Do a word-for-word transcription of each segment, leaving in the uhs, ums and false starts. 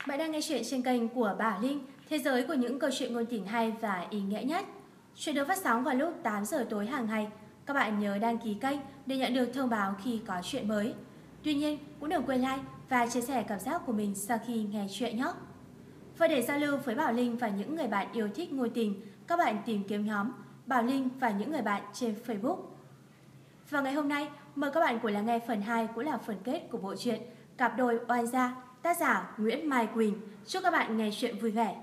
Bạn đang nghe chuyện trên kênh của Bảo Linh, thế giới của những câu chuyện ngôn tình hay và ý nghĩa nhất. Chuyện được phát sóng vào lúc tám giờ tối hàng ngày. Các bạn nhớ đăng ký kênh để nhận được thông báo khi có chuyện mới. Tuy nhiên, cũng đừng quên like và chia sẻ cảm giác của mình sau khi nghe chuyện nhé. Và để giao lưu với Bảo Linh và những người bạn yêu thích ngôn tình, các bạn tìm kiếm nhóm Bảo Linh và những người bạn trên Facebook. Và ngày hôm nay, mời các bạn cùng lắng nghe phần hai cũng là phần kết của bộ truyện Cặp đôi oan gia, tác giả Nguyễn Mai Quỳnh. Chúc các bạn nghe chuyện vui vẻ.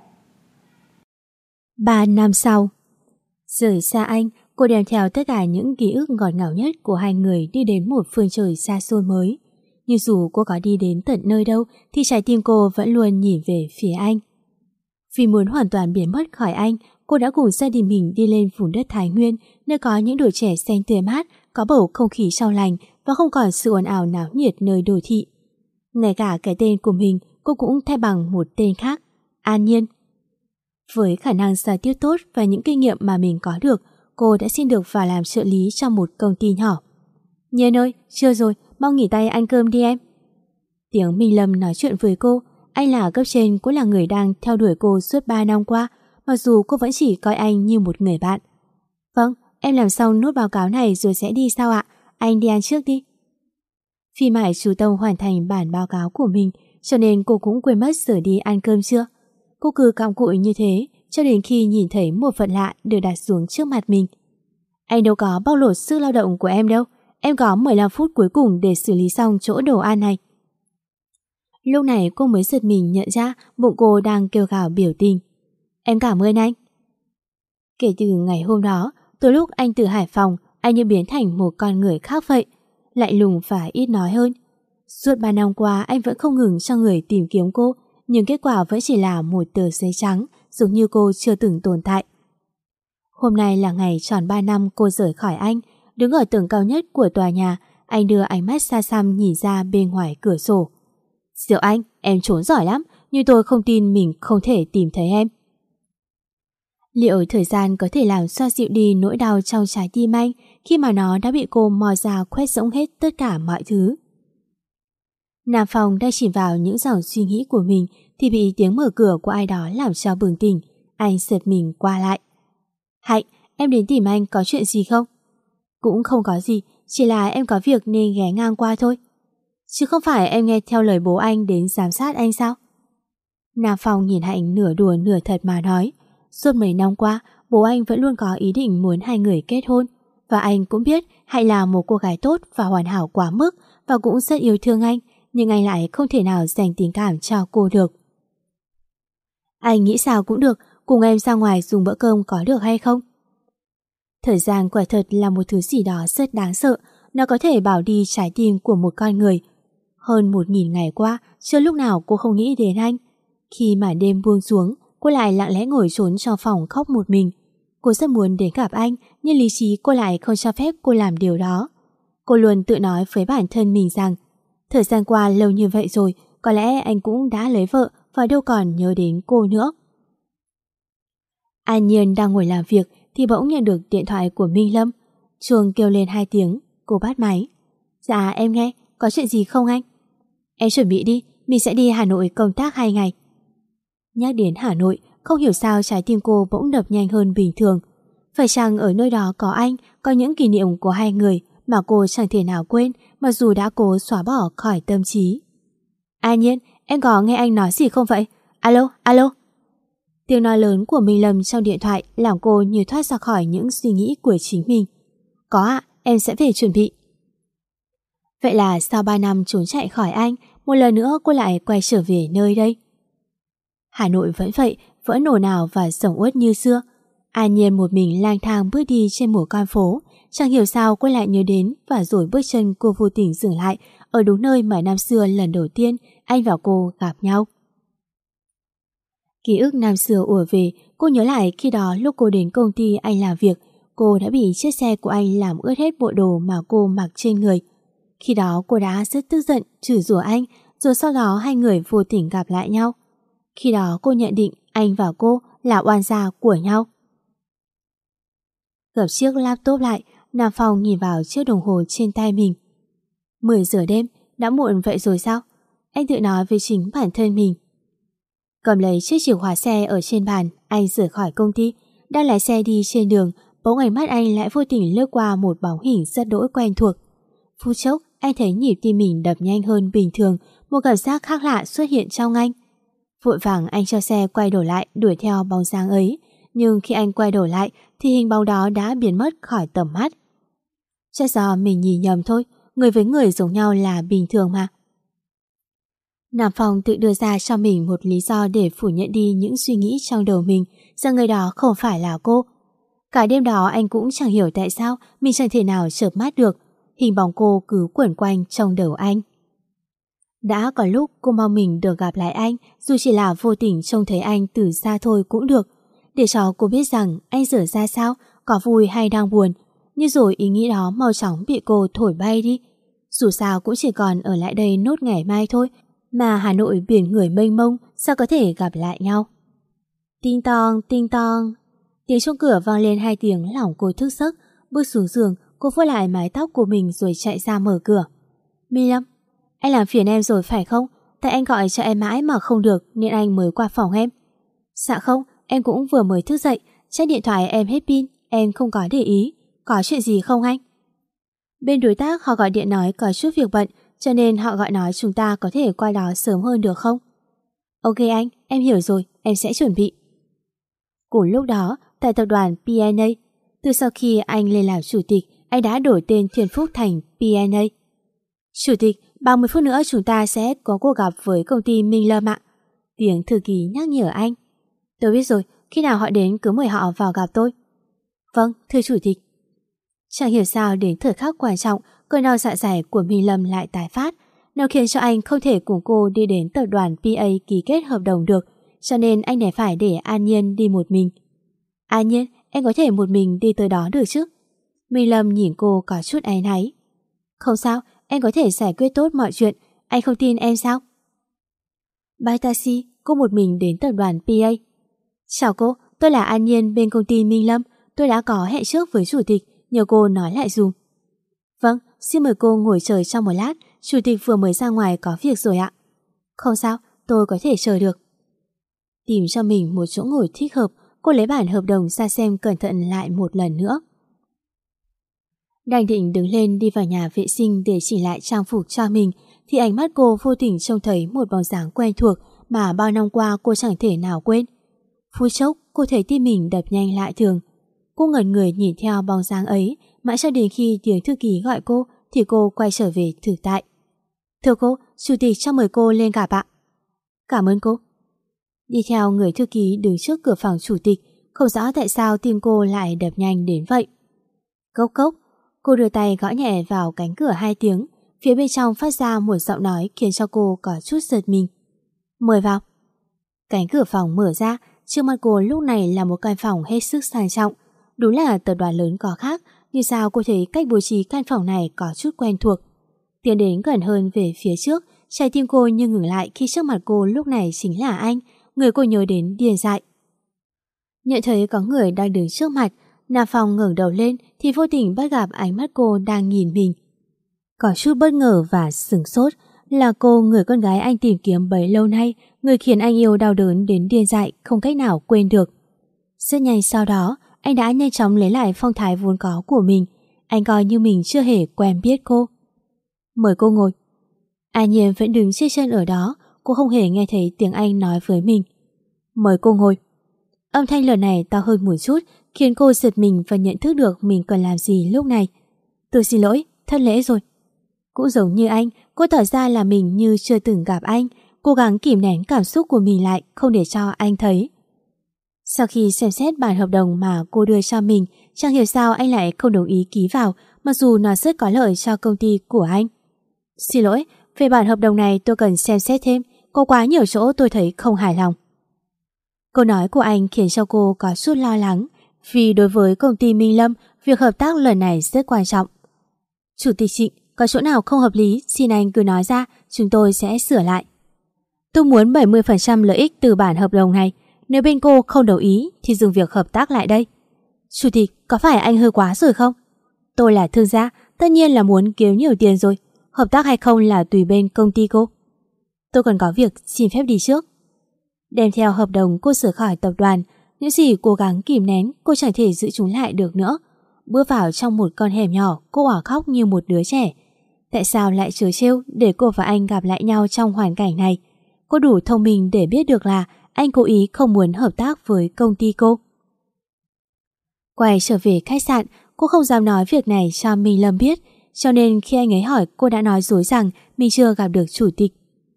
Ba năm sau, rời xa anh, cô đem theo tất cả những ký ức ngọt ngào nhất của hai người đi đến một phương trời xa xôi mới. Nhưng dù cô có đi đến tận nơi đâu thì trái tim cô vẫn luôn nhìn về phía anh. Vì muốn hoàn toàn biến mất khỏi anh, cô đã cùng gia đình mình đi lên vùng đất Thái Nguyên, nơi có những đồi chè xanh tươi mát, có bầu không khí trong lành và không còn sự ồn ào náo nhiệt nơi đô thị. Ngay cả cái tên của mình cô cũng thay bằng một tên khác, An Nhiên. Với khả năng giao tiếp tốt và những kinh nghiệm mà mình có được, cô đã xin được vào làm trợ lý trong một công ty nhỏ. Nhiên ơi, chưa rồi, mau nghỉ tay ăn cơm đi em. Tiếng Minh Lâm nói chuyện với cô. Anh là cấp trên, cũng là người đang theo đuổi cô suốt ba năm qua, mặc dù cô vẫn chỉ coi anh như một người bạn. Vâng, em làm xong nốt báo cáo này rồi sẽ đi sao ạ? Anh đi ăn trước đi. Phi mải chú tâm hoàn thành bản báo cáo của mình, cho nên cô cũng quên mất giờ đi ăn cơm trưa. Cô cứ cặm cụi như thế cho đến khi nhìn thấy một vật lạ được đặt xuống trước mặt mình. Anh đâu có bóc lột sức lao động của em đâu. Em có mười lăm phút cuối cùng để xử lý xong chỗ đồ ăn này. Lúc này cô mới giật mình nhận ra bụng cô đang kêu gào biểu tình. Em cảm ơn anh. Kể từ ngày hôm đó, từ lúc anh từ Hải Phòng, anh như biến thành một con người khác vậy, lạnh lùng và ít nói hơn. Suốt ba năm qua anh vẫn không ngừng cho người tìm kiếm cô, nhưng kết quả vẫn chỉ là một tờ giấy trắng, giống như cô chưa từng tồn tại. Hôm nay là ngày tròn ba năm cô rời khỏi anh. Đứng ở tầng cao nhất của tòa nhà, anh đưa ánh mắt xa xăm nhìn ra bên ngoài cửa sổ. Diệu Anh, em trốn giỏi lắm, nhưng tôi không tin mình không thể tìm thấy em. Liệu thời gian có thể làm xoa dịu đi nỗi đau trong trái tim anh khi mà nó đã bị cô mò ra quét rỗng hết tất cả mọi thứ? Nam Phong đang chìm vào những dòng suy nghĩ của mình thì bị tiếng mở cửa của ai đó làm cho bừng tỉnh. Anh giật mình qua lại. Hạnh, em đến tìm anh có chuyện gì không? Cũng không có gì, chỉ là em có việc nên ghé ngang qua thôi. Chứ không phải em nghe theo lời bố anh đến giám sát anh sao? Nam Phong nhìn Hạnh nửa đùa nửa thật mà nói. Suốt mấy năm qua, bố anh vẫn luôn có ý định muốn hai người kết hôn. Và anh cũng biết Hạnh là một cô gái tốt và hoàn hảo quá mức và cũng rất yêu thương anh, nhưng anh lại không thể nào dành tình cảm cho cô được. Anh nghĩ sao cũng được, cùng em ra ngoài dùng bữa cơm có được hay không? Thời gian quả thật là một thứ gì đó rất đáng sợ, nó có thể bảo đi trái tim của một con người. Hơn một nghìn ngày qua, chưa lúc nào cô không nghĩ đến anh. Khi mà đêm buông xuống, cô lại lặng lẽ ngồi trốn trong phòng khóc một mình. Cô rất muốn đến gặp anh, nhưng lý trí cô lại không cho phép cô làm điều đó. Cô luôn tự nói với bản thân mình rằng thời gian qua lâu như vậy rồi, có lẽ anh cũng đã lấy vợ và đâu còn nhớ đến cô nữa. An Nhiên đang ngồi làm việc thì bỗng nhận được điện thoại của Minh Lâm. Chuông kêu lên hai tiếng, cô bắt máy. Dạ em nghe, có chuyện gì không anh? Em chuẩn bị đi, mình sẽ đi Hà Nội công tác hai ngày. Nhắc đến Hà Nội, không hiểu sao trái tim cô bỗng đập nhanh hơn bình thường. Phải chăng ở nơi đó có anh, có những kỷ niệm của hai người mà cô chẳng thể nào quên, mặc dù đã cố xóa bỏ khỏi tâm trí. An Nhiên, em có nghe anh nói gì không vậy? Alo, alo. Tiếng nói lớn của Minh Lâm trong điện thoại làm cô như thoát ra khỏi những suy nghĩ của chính mình. Có ạ, em sẽ về chuẩn bị. Vậy là sau ba năm trốn chạy khỏi anh, một lần nữa cô lại quay trở về nơi đây. Hà Nội vẫn vậy, vẫn ồn ào và sầm uất như xưa. An Nhiên một mình lang thang bước đi trên một con phố. Chẳng hiểu sao cô lại nhớ đến và rồi bước chân cô vô tình dừng lại ở đúng nơi mà năm xưa lần đầu tiên anh và cô gặp nhau. Ký ức năm xưa ùa về, cô nhớ lại khi đó lúc cô đến công ty anh làm việc, cô đã bị chiếc xe của anh làm ướt hết bộ đồ mà cô mặc trên người. Khi đó cô đã rất tức giận, chửi rủa anh, rồi sau đó hai người vô tình gặp lại nhau. Khi đó cô nhận định anh và cô là oan gia của nhau. Gập chiếc laptop lại, Nam Phong nhìn vào chiếc đồng hồ trên tay mình. mười giờ đêm, đã muộn vậy rồi sao? Anh tự nói với chính bản thân mình. Cầm lấy chiếc chìa khóa xe ở trên bàn, anh rời khỏi công ty. Đang lái xe đi trên đường, bỗng ánh mắt anh lại vô tình lướt qua một bóng hình rất đỗi quen thuộc. Phút chốc, anh thấy nhịp tim mình đập nhanh hơn bình thường, một cảm giác khác lạ xuất hiện trong anh. Vội vàng anh cho xe quay đầu lại đuổi theo bóng dáng ấy, nhưng khi anh quay đầu lại thì hình bóng đó đã biến mất khỏi tầm mắt. Chắc do mình nhìn nhầm thôi, người với người giống nhau là bình thường mà. Nam Phong tự đưa ra cho mình một lý do để phủ nhận đi những suy nghĩ trong đầu mình rằng người đó không phải là cô. Cả đêm đó anh cũng chẳng hiểu tại sao mình chẳng thể nào chợp mắt được, hình bóng cô cứ quẩn quanh trong đầu anh. Đã có lúc cô mong mình được gặp lại anh, dù chỉ là vô tình trông thấy anh từ xa thôi cũng được, để cho cô biết rằng anh giờ ra sao, có vui hay đang buồn. Nhưng rồi ý nghĩ đó mau chóng bị cô thổi bay đi. Dù sao cũng chỉ còn ở lại đây nốt ngày mai thôi, mà Hà Nội biển người mênh mông, sao có thể gặp lại nhau. Tinh tong, tinh tong. Tiếng chuông cửa vang lên hai tiếng lòng cô thức giấc. Bước xuống giường, cô vuốt lại mái tóc của mình rồi chạy ra mở cửa. Minh Lâm, anh làm phiền em rồi phải không? Tại anh gọi cho em mãi mà không được nên anh mới qua phòng em. Dạ không, em cũng vừa mới thức dậy, chắc điện thoại em hết pin, em không có để ý. Có chuyện gì không anh? Bên đối tác họ gọi điện nói có chút việc bận, cho nên họ gọi nói chúng ta có thể qua đó sớm hơn được không? Ok anh, em hiểu rồi, em sẽ chuẩn bị. Cùng lúc đó, tại tập đoàn pê en a, từ sau khi anh lên làm chủ tịch, anh đã đổi tên Thiên Phúc thành pê en a. Chủ tịch, ba mươi phút nữa chúng ta sẽ có cuộc gặp với công ty Minh Lâm ạ. Tiếng thư ký nhắc nhở anh. Tôi biết rồi, khi nào họ đến cứ mời họ vào gặp tôi. Vâng, thưa chủ tịch. Chẳng hiểu sao đến thời khắc quan trọng, cơn đau dạ dày của Minh Lâm lại tái phát. Nó khiến cho anh không thể cùng cô đi đến tập đoàn pê a ký kết hợp đồng được, cho nên anh đành phải để An Nhiên đi một mình. An Nhiên, em có thể một mình đi tới đó được chứ? Minh Lâm nhìn cô có chút áy náy. Không sao, em có thể giải quyết tốt mọi chuyện, anh không tin em sao? Bye taxi, cô một mình đến tập đoàn pê a. Chào cô, tôi là An Nhiên bên công ty Minh Lâm, tôi đã có hẹn trước với chủ tịch, nhờ cô nói lại dùm. Vâng, xin mời cô ngồi chờ trong một lát, chủ tịch vừa mới ra ngoài có việc rồi ạ. Không sao, tôi có thể chờ được. Tìm cho mình một chỗ ngồi thích hợp, cô lấy bản hợp đồng ra xem cẩn thận lại một lần nữa. Đang định đứng lên đi vào nhà vệ sinh để chỉnh lại trang phục cho mình, thì ánh mắt cô vô tình trông thấy một bóng dáng quen thuộc mà bao năm qua cô chẳng thể nào quên. Phút chốc, cô thấy tim mình đập nhanh lại thường. Cô ngẩn người nhìn theo bóng dáng ấy, mãi cho đến khi tiếng thư ký gọi cô thì cô quay trở về thực tại. Thưa cô, chủ tịch cho mời cô lên gặp ạ. Cảm ơn cô. Đi theo người thư ký đứng trước cửa phòng chủ tịch, không rõ tại sao tim cô lại đập nhanh đến vậy. Cốc cốc, cô đưa tay gõ nhẹ vào cánh cửa hai tiếng, phía bên trong phát ra một giọng nói khiến cho cô có chút giật mình. Mời vào. Cánh cửa phòng mở ra, trước mặt cô lúc này là một căn phòng hết sức sang trọng. Đúng là tập đoàn lớn có khác, nhưng sao cô thấy cách bố trí căn phòng này có chút quen thuộc. Tiến đến gần hơn về phía trước, trái tim cô như ngừng lại khi trước mặt cô lúc này chính là anh, người cô nhớ đến điên dại. Nhận thấy có người đang đứng trước mặt, Nam Phong ngẩng đầu lên thì vô tình bắt gặp ánh mắt cô đang nhìn mình. Có chút bất ngờ và sửng sốt, là cô, người con gái anh tìm kiếm bấy lâu nay, người khiến anh yêu đau đớn đến điên dại không cách nào quên được. Rất nhanh sau đó, anh đã nhanh chóng lấy lại phong thái vốn có của mình. Anh coi như mình chưa hề quen biết cô. Mời cô ngồi. An Nhiên vẫn đứng trên chân ở đó, cô không hề nghe thấy tiếng anh nói với mình. Mời cô ngồi. Âm thanh lần này to hơn một chút, khiến cô giật mình và nhận thức được mình cần làm gì lúc này. Tôi xin lỗi, thất lễ rồi. Cũng giống như anh, cô tỏ ra là mình như chưa từng gặp anh, cố gắng kìm nén cảm xúc của mình lại, không để cho anh thấy. Sau khi xem xét bản hợp đồng mà cô đưa cho mình, chẳng hiểu sao anh lại không đồng ý ký vào, mặc dù nó rất có lợi cho công ty của anh. Xin lỗi, về bản hợp đồng này tôi cần xem xét thêm, có quá nhiều chỗ tôi thấy không hài lòng. Câu nói của anh khiến cho cô có chút lo lắng, vì đối với công ty Minh Lâm, việc hợp tác lần này rất quan trọng. Chủ tịch Trịnh, có chỗ nào không hợp lý, xin anh cứ nói ra, chúng tôi sẽ sửa lại. Tôi muốn bảy mươi phần trăm lợi ích từ bản hợp đồng này, nếu bên cô không đồng ý thì dừng việc hợp tác lại đây. Chủ tịch, có phải anh hơi quá rồi không? Tôi là thương gia, tất nhiên là muốn kiếm nhiều tiền rồi, hợp tác hay không là tùy bên công ty cô. Tôi còn có việc, xin phép đi trước. Đem theo hợp đồng cô rời khỏi tập đoàn. Những gì cố gắng kìm nén, cô chẳng thể giữ chúng lại được nữa. Bước vào trong một con hẻm nhỏ, cô òa khóc như một đứa trẻ. Tại sao lại trớ trêu để cô và anh gặp lại nhau trong hoàn cảnh này? Cô đủ thông minh để biết được là anh cố ý không muốn hợp tác với công ty cô. Quay trở về khách sạn, cô không dám nói việc này cho Minh Lâm biết, cho nên khi anh ấy hỏi cô đã nói dối rằng mình chưa gặp được chủ tịch.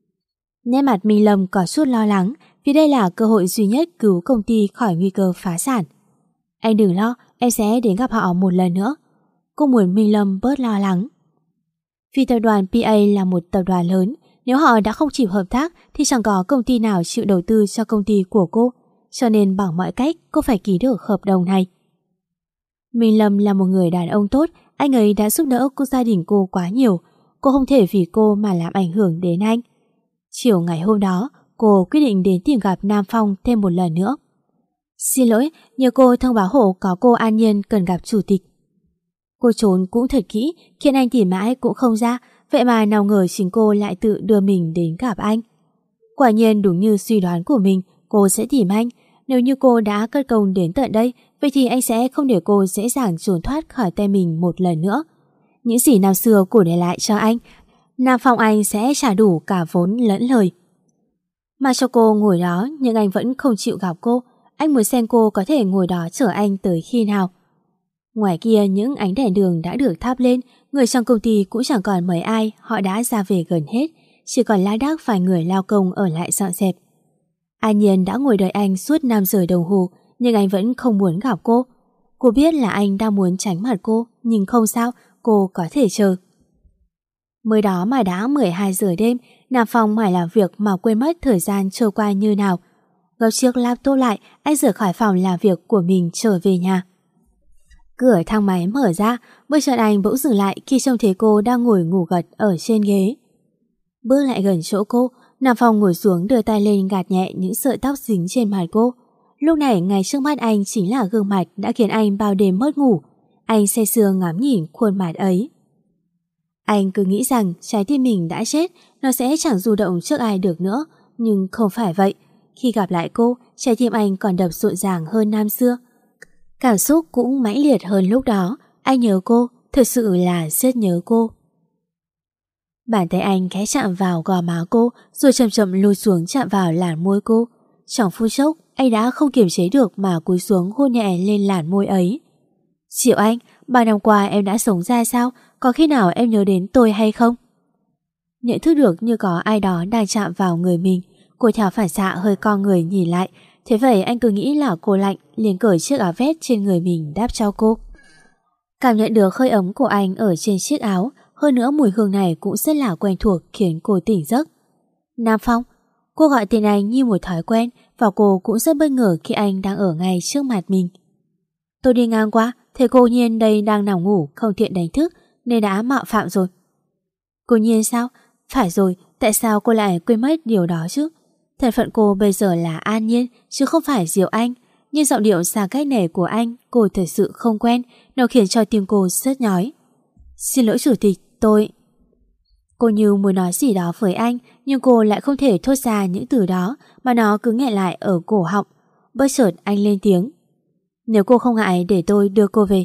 Nét mặt Minh Lâm có chút lo lắng vì đây là cơ hội duy nhất cứu công ty khỏi nguy cơ phá sản. Anh đừng lo, em sẽ đến gặp họ một lần nữa. Cô muốn Minh Lâm bớt lo lắng. Vì tập đoàn pê a là một tập đoàn lớn, nếu họ đã không chịu hợp tác thì chẳng có công ty nào chịu đầu tư cho công ty của cô, cho nên bằng mọi cách cô phải ký được hợp đồng này. Minh Lâm là một người đàn ông tốt, anh ấy đã giúp đỡ cô gia đình cô quá nhiều, cô không thể vì cô mà làm ảnh hưởng đến anh. Chiều ngày hôm đó, cô quyết định đến tìm gặp Nam Phong thêm một lần nữa. Xin lỗi, nhờ cô thông báo hộ có cô An Nhiên cần gặp chủ tịch. Cô trốn cũng thật kỹ, khiến anh tìm mãi cũng không ra, vậy mà nào ngờ chính cô lại tự đưa mình đến gặp anh. Quả nhiên đúng như suy đoán của mình, cô sẽ tìm anh. Nếu như cô đã cất công đến tận đây, vậy thì anh sẽ không để cô dễ dàng trốn thoát khỏi tay mình một lần nữa. Những gì năm xưa cô để lại cho anh, Nam Phong anh sẽ trả đủ cả vốn lẫn lời. Mà cho cô ngồi đó, nhưng anh vẫn không chịu gặp cô. Anh muốn xem cô có thể ngồi đó chờ anh tới khi nào. Ngoài kia những ánh đèn đường đã được thắp lên, người trong công ty cũng chẳng còn mấy ai, họ đã ra về gần hết, chỉ còn lác đác vài người lao công ở lại dọn dẹp. An Nhiên đã ngồi đợi anh suốt năm giờ đồng hồ, nhưng anh vẫn không muốn gặp cô. Cô biết là anh đang muốn tránh mặt cô, nhưng không sao, cô có thể chờ. Mới đó mà đã mười hai giờ đêm, Nam Phong mải làm việc mà quên mất thời gian trôi qua như nào. Gấp chiếc laptop lại, anh rời khỏi phòng làm việc của mình trở về nhà. Cửa thang máy mở ra, bước chân anh bỗng dừng lại khi trông thấy cô đang ngồi ngủ gật ở trên ghế. Bước lại gần chỗ cô, Nam Phong ngồi xuống đưa tay lên gạt nhẹ những sợi tóc dính trên mặt cô. Lúc này ngay trước mắt anh chính là gương mặt đã khiến anh bao đêm mất ngủ. Anh say sưa ngắm nhìn khuôn mặt ấy. Anh cứ nghĩ rằng trái tim mình đã chết, nó sẽ chẳng du động trước ai được nữa, nhưng không phải vậy. Khi gặp lại cô, trái tim anh còn đập rộn ràng hơn năm xưa. Cảm xúc cũng mãnh liệt hơn lúc đó. Anh nhớ cô, thực sự là rất nhớ cô. Bàn tay anh khẽ chạm vào gò má cô, rồi chậm chậm lùi xuống chạm vào làn môi cô. Trong phút chốc, anh đã không kiềm chế được mà cúi xuống hôn nhẹ lên làn môi ấy. Diệu Anh, bao năm qua em đã sống ra sao? Có khi nào em nhớ đến tôi hay không? Nhận thức được như có ai đó đang chạm vào người mình, cô theo phản xạ hơi co người nhìn lại. Thế vậy anh cứ nghĩ là cô lạnh, liền cởi chiếc áo vest trên người mình đáp cho cô. Cảm nhận được hơi ấm của anh ở trên chiếc áo, hơn nữa mùi hương này cũng rất là quen thuộc khiến cô tỉnh giấc. Nam Phong, cô gọi tên anh như một thói quen và cô cũng rất bất ngờ khi anh đang ở ngay trước mặt mình. Tôi đi ngang qua, thấy cô Nhiên đây đang nằm ngủ không tiện đánh thức nên đã mạo phạm rồi. Cô Nhiên sao? Phải rồi, tại sao cô lại quên mất điều đó chứ? Thân phận cô bây giờ là An Nhiên chứ không phải Diệu Anh. Nhưng giọng điệu xa cách này của anh cô thật sự không quen, nó khiến cho tim cô rất nhói. Xin lỗi chủ tịch, tôi... Cô như muốn nói gì đó với anh, nhưng cô lại không thể thốt ra những từ đó mà nó cứ nghẹn lại ở cổ họng. Bất chợt anh lên tiếng. Nếu cô không ngại để tôi đưa cô về.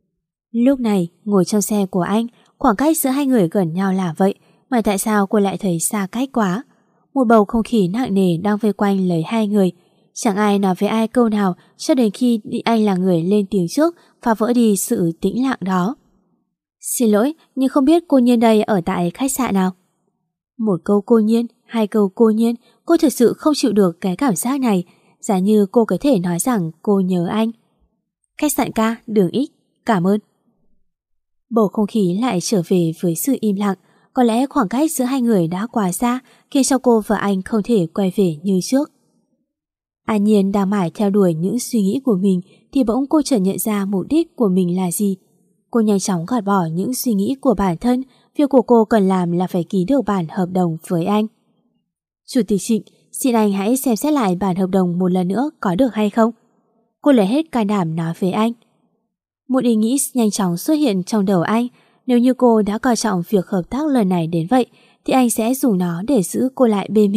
Lúc này, ngồi trong xe của anh, khoảng cách giữa hai người gần nhau là vậy, mà tại sao cô lại thấy xa cách quá? Một bầu không khí nặng nề đang vây quanh lấy hai người. Chẳng ai nói với ai câu nào cho đến khi anh là người lên tiếng trước, phá vỡ đi sự tĩnh lặng đó. Xin lỗi, nhưng không biết cô Nhiên đây ở tại khách sạn nào? Một câu cô Nhiên, hai câu cô Nhiên, cô thực sự không chịu được cái cảm giác này. Giả như cô có thể nói rằng cô nhớ anh. Khách sạn K, đường X, cảm ơn. Bầu không khí lại trở về với sự im lặng. Có lẽ khoảng cách giữa hai người đã quá xa, khiến cho cô và anh không thể quay về như trước. An Nhiên đang mải theo đuổi những suy nghĩ của mình thì bỗng cô chợt nhận ra mục đích của mình là gì. Cô nhanh chóng gạt bỏ những suy nghĩ của bản thân. Việc của cô cần làm là phải ký được bản hợp đồng với anh. Chủ tịch Trịnh, xin anh hãy xem xét lại bản hợp đồng một lần nữa có được hay không? Cô lấy hết can đảm nói với anh. Một ý nghĩ nhanh chóng xuất hiện trong đầu anh. Nếu như cô đã coi trọng việc hợp tác lần này đến vậy thì anh sẽ dùng nó để giữ cô lại bên mình,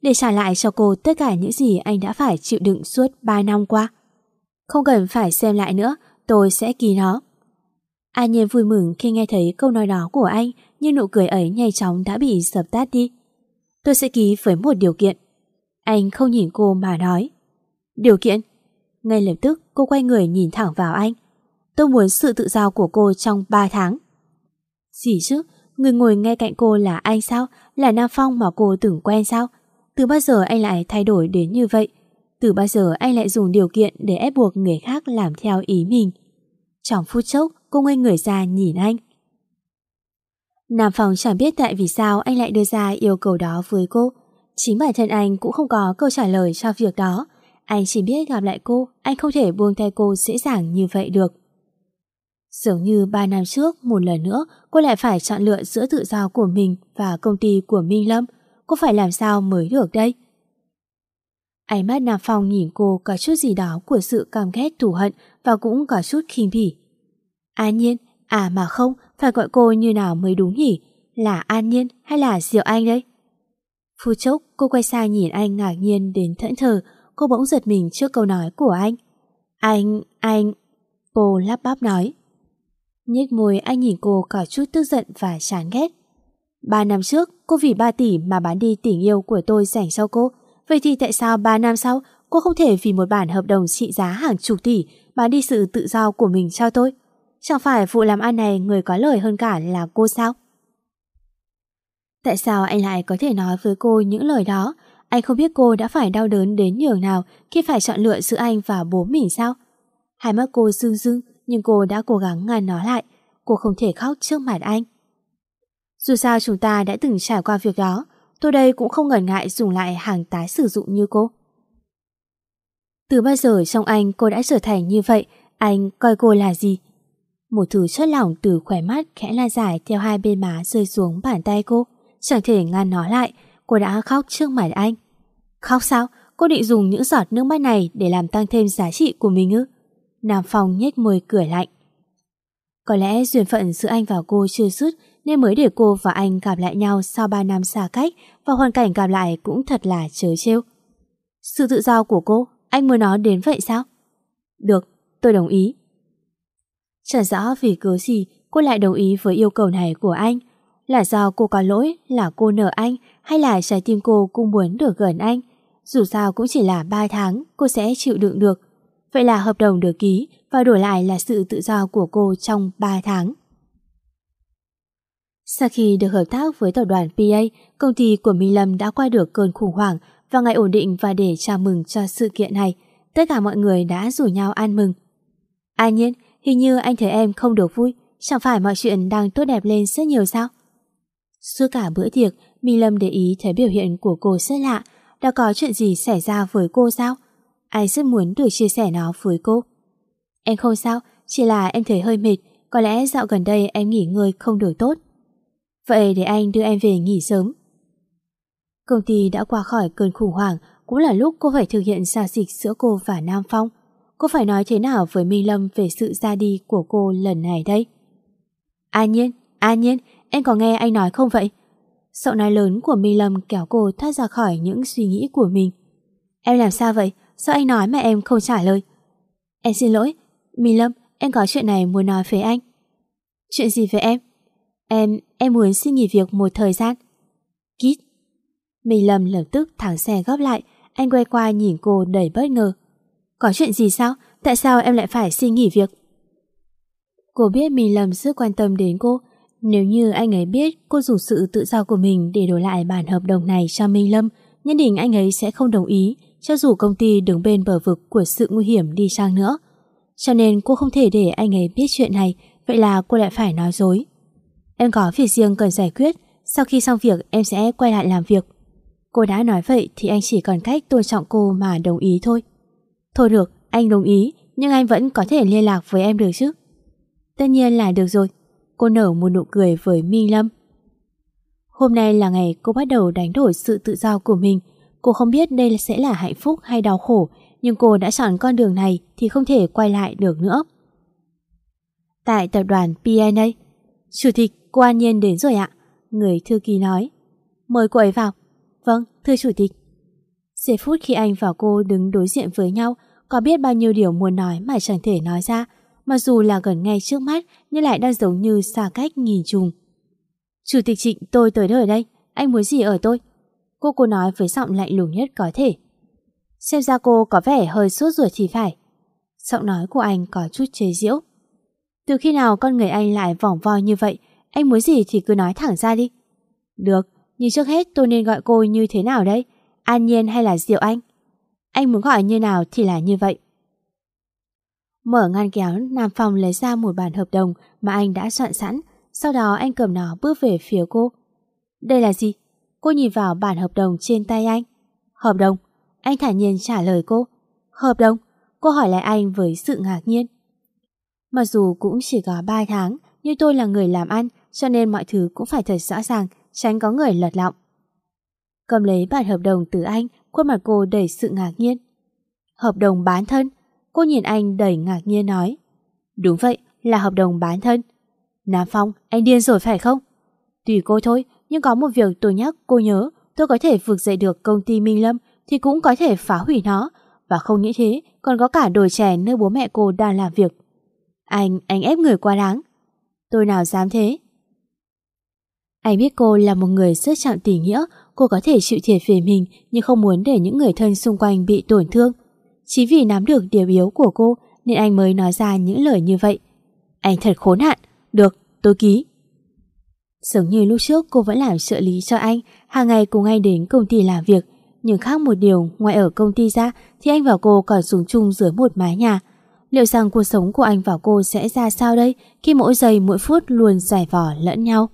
để trả lại cho cô tất cả những gì anh đã phải chịu đựng suốt ba năm qua. Không cần phải xem lại nữa, tôi sẽ ký nó. An Nhiên vui mừng khi nghe thấy câu nói đó của anh, nhưng nụ cười ấy nhanh chóng đã bị dập tắt đi. Tôi sẽ ký với một điều kiện. Anh không nhìn cô mà nói. Điều kiện? Ngay lập tức cô quay người nhìn thẳng vào anh. Tôi muốn sự tự do của cô trong ba tháng. Gì chứ? Người ngồi ngay cạnh cô là anh sao? Là Nam Phong mà cô từng quen sao? Từ bao giờ anh lại thay đổi đến như vậy? Từ bao giờ anh lại dùng điều kiện để ép buộc người khác làm theo ý mình? Trong phút chốc, cô ngây người ra nhìn anh. Nam Phong chẳng biết tại vì sao anh lại đưa ra yêu cầu đó với cô. Chính bản thân anh cũng không có câu trả lời cho việc đó. Anh chỉ biết gặp lại cô, anh không thể buông tay cô dễ dàng như vậy được. Giống như ba năm trước, một lần nữa, cô lại phải chọn lựa giữa tự do của mình và công ty của Minh Lâm. Cô phải làm sao mới được đây? Ánh mắt Nam Phong nhìn cô có chút gì đó của sự căm ghét thù hận và cũng có chút khinh bỉ. An Nhiên, à mà không, phải gọi cô như nào mới đúng nhỉ? Là An Nhiên hay là Diệu Anh đây? Phút chốc cô quay sang nhìn anh ngạc nhiên đến thẫn thờ. Cô bỗng giật mình trước câu nói của anh. Anh, anh... Cô lắp bắp nói. Nhếch môi anh nhìn cô có chút tức giận và chán ghét. Ba năm trước cô vì ba tỷ mà bán đi tình yêu của tôi dành cho cô. Vậy thì tại sao ba năm sau cô không thể vì một bản hợp đồng trị giá hàng chục tỷ bán đi sự tự do của mình cho tôi? Chẳng phải vụ làm ăn này người có lời hơn cả là cô sao? Tại sao anh lại có thể nói với cô những lời đó? Anh không biết cô đã phải đau đớn đến nhường nào khi phải chọn lựa giữa anh và bố mình sao? Hai mắt cô rưng rưng, nhưng cô đã cố gắng ngăn nó lại. Cô không thể khóc trước mặt anh. Dù sao chúng ta đã từng trải qua việc đó, tôi đây cũng không ngần ngại dùng lại hàng tái sử dụng như cô. Từ bao giờ trong anh cô đã trở thành như vậy? Anh coi cô là gì? Một thứ chất lỏng từ khóe mắt khẽ lan dài theo hai bên má rơi xuống bàn tay cô. Chẳng thể ngăn nó lại. Cô đã khóc trước mặt anh. Khóc sao? Cô định dùng những giọt nước mắt này để làm tăng thêm giá trị của mình ư? Nam Phong nhếch môi cười lạnh. Có lẽ duyên phận giữa anh và cô chưa dứt nên mới để cô và anh gặp lại nhau sau ba năm xa cách, và hoàn cảnh gặp lại cũng thật là trớ trêu. Sự tự do của cô, anh muốn nó đến vậy sao? Được, tôi đồng ý. Chẳng rõ vì cớ gì cô lại đồng ý với yêu cầu này của anh. Là do cô có lỗi, là cô nợ anh, hay là trái tim cô cũng muốn được gần anh? Dù sao cũng chỉ là ba tháng, cô sẽ chịu đựng được. Vậy là hợp đồng được ký và đổi lại là sự tự do của cô trong ba tháng. Sau khi được hợp tác với tập đoàn pê a, công ty của Minh Lâm đã qua được cơn khủng hoảng, và ngày ổn định, và để chào mừng cho sự kiện này, tất cả mọi người đã rủ nhau ăn mừng. An Nhiên, hình như anh thấy em không được vui, chẳng phải mọi chuyện đang tốt đẹp lên rất nhiều sao? Suốt cả bữa tiệc, Minh Lâm để ý thấy biểu hiện của cô rất lạ. Đã có chuyện gì xảy ra với cô sao? Anh rất muốn được chia sẻ nó với cô. Em không sao, chỉ là em thấy hơi mệt. Có lẽ dạo gần đây em nghỉ ngơi không được tốt. Vậy để anh đưa em về nghỉ sớm. Công ty đã qua khỏi cơn khủng hoảng, cũng là lúc cô phải thực hiện giao dịch giữa cô và Nam Phong. Cô phải nói thế nào với Minh Lâm về sự ra đi của cô lần này đây? An Nhiên, An Nhiên, em có nghe anh nói không vậy? Giọng nói lớn của Minh Lâm kéo cô thoát ra khỏi những suy nghĩ của mình. Em làm sao vậy? Sao anh nói mà em không trả lời? Em xin lỗi, Minh Lâm, em có chuyện này muốn nói với anh. Chuyện gì với em? Em, em muốn xin nghỉ việc một thời gian. Kít. Minh Lâm lập tức thẳng xe gấp lại. Anh quay qua nhìn cô đầy bất ngờ. Có chuyện gì sao? Tại sao em lại phải xin nghỉ việc? Cô biết Minh Lâm rất quan tâm đến cô. Nếu như anh ấy biết cô dùng sự tự do của mình để đổi lại bản hợp đồng này cho Minh Lâm, nhất định anh ấy sẽ không đồng ý, cho dù công ty đứng bên bờ vực của sự nguy hiểm đi chăng nữa. Cho nên cô không thể để anh ấy biết chuyện này, vậy là cô lại phải nói dối. Em có việc riêng cần giải quyết, sau khi xong việc em sẽ quay lại làm việc. Cô đã nói vậy thì anh chỉ còn cách tôn trọng cô mà đồng ý thôi. Thôi được, anh đồng ý, nhưng anh vẫn có thể liên lạc với em được chứ? Tất nhiên là được rồi. Cô nở một nụ cười với Minh Lâm. Hôm nay là ngày cô bắt đầu đánh đổi sự tự do của mình. Cô không biết đây sẽ là hạnh phúc hay đau khổ, nhưng cô đã chọn con đường này thì không thể quay lại được nữa. Tại tập đoàn pê en a, Chủ tịch, cô An Nhiên đến rồi ạ. Người thư ký nói. Mời cô ấy vào. Vâng, thưa chủ tịch. Giây phút khi anh và cô đứng đối diện với nhau, có biết bao nhiêu điều muốn nói mà chẳng thể nói ra, mặc dù là gần ngay trước mắt nhưng lại đang giống như xa cách nghìn trùng. Chủ tịch Trịnh, tôi tới ở đây, anh muốn gì ở tôi? Cô cô nói với giọng lạnh lùng nhất có thể. Xem ra cô có vẻ hơi sốt ruột thì phải. Giọng nói của anh có chút chế giễu. Từ khi nào con người anh lại vòng vo như vậy? Anh muốn gì thì cứ nói thẳng ra đi. Được, nhưng trước hết tôi nên gọi cô như thế nào đây? An Nhiên hay là Diệu Anh? Anh muốn gọi như nào thì là như vậy. Mở ngăn kéo, Nam Phong lấy ra một bản hợp đồng mà anh đã soạn sẵn. Sau đó anh cầm nó bước về phía cô. Đây là gì? Cô nhìn vào bản hợp đồng trên tay anh. Hợp đồng? Anh thản nhiên trả lời cô. Hợp đồng? Cô hỏi lại anh với sự ngạc nhiên. Mặc dù cũng chỉ có ba tháng, nhưng tôi là người làm ăn, cho nên mọi thứ cũng phải thật rõ ràng, tránh có người lật lọng. Cầm lấy bản hợp đồng từ anh, khuôn mặt cô đầy sự ngạc nhiên. Hợp đồng bán thân? Cô nhìn anh đầy ngạc nhiên nói. Đúng vậy, là hợp đồng bán thân. Nam Phong, anh điên rồi phải không? Tùy cô thôi, nhưng có một việc tôi nhắc cô nhớ, tôi có thể vực dậy được công ty Minh Lâm thì cũng có thể phá hủy nó, và không những thế, còn có cả đồi chè nơi bố mẹ cô đang làm việc. Anh, anh ép người quá đáng. Tôi nào dám thế. Anh biết cô là một người rất trọng tình nghĩa, cô có thể chịu thiệt về mình nhưng không muốn để những người thân xung quanh bị tổn thương. Chỉ vì nắm được điểm yếu của cô nên anh mới nói ra những lời như vậy. Anh thật khốn nạn. Được, tôi ký. Giống như lúc trước cô vẫn làm trợ lý cho anh, hàng ngày cùng anh đến công ty làm việc. Nhưng khác một điều, ngoài ở công ty ra thì anh và cô còn sống chung dưới một mái nhà. Liệu rằng cuộc sống của anh và cô sẽ ra sao đây khi mỗi giây mỗi phút luôn giải vò lẫn nhau?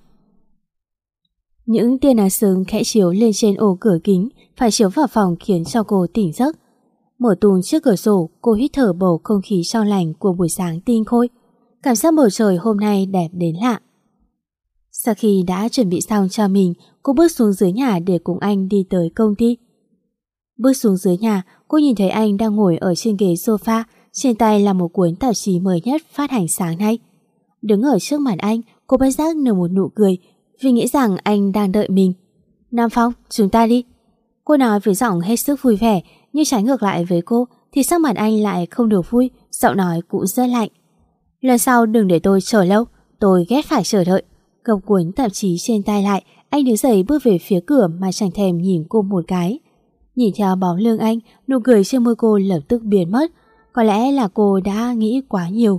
Những tia nắng sớm khẽ chiếu lên trên ô cửa kính, phải chiếu vào phòng khiến cho cô tỉnh giấc. Mở tung trước cửa sổ, cô hít thở bầu không khí trong lành của buổi sáng tinh khôi. Cảm giác bầu trời hôm nay đẹp đến lạ. Sau khi đã chuẩn bị xong cho mình, cô bước xuống dưới nhà để cùng anh đi tới công ty. Bước xuống dưới nhà, cô nhìn thấy anh đang ngồi ở trên ghế sofa, trên tay là một cuốn tạp chí mới nhất phát hành sáng nay. Đứng ở trước mặt anh, cô bất giác nở một nụ cười vì nghĩ rằng anh đang đợi mình. Nam Phong, chúng ta đi. Cô nói với giọng hết sức vui vẻ, nhưng trái ngược lại với cô thì sắc mặt anh lại không được vui, giọng nói cũng rất lạnh. Lần sau đừng để tôi chờ lâu, tôi ghét phải chờ đợi. Cầm cuốn tạp chí trên tay lại, anh đứng dậy bước về phía cửa mà chẳng thèm nhìn cô một cái. Nhìn theo bóng lưng anh, nụ cười trên môi cô lập tức biến mất. Có lẽ là cô đã nghĩ quá nhiều.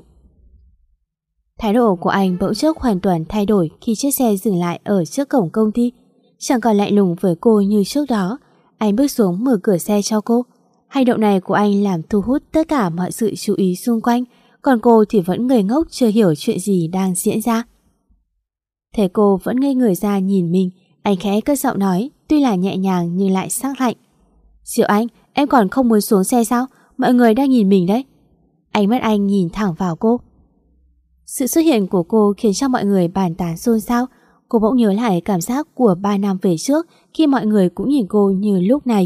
Thái độ của anh bỗng chốc hoàn toàn thay đổi khi chiếc xe dừng lại ở trước cổng công ty. Chẳng còn lạnh lùng với cô như trước đó. Anh bước xuống mở cửa xe cho cô. Hành động này của anh làm thu hút tất cả mọi sự chú ý xung quanh, còn cô thì vẫn ngây ngốc chưa hiểu chuyện gì đang diễn ra. Thấy cô vẫn ngây người ra nhìn mình, anh khẽ cất giọng nói, tuy là nhẹ nhàng nhưng lại sắc lạnh. Diệu Anh, em còn không muốn xuống xe sao? Mọi người đang nhìn mình đấy. Ánh mắt anh nhìn thẳng vào cô. Sự xuất hiện của cô khiến cho mọi người bàn tán xôn xao. Cô bỗng nhớ lại cảm giác của ba năm về trước khi mọi người cũng nhìn cô như lúc này.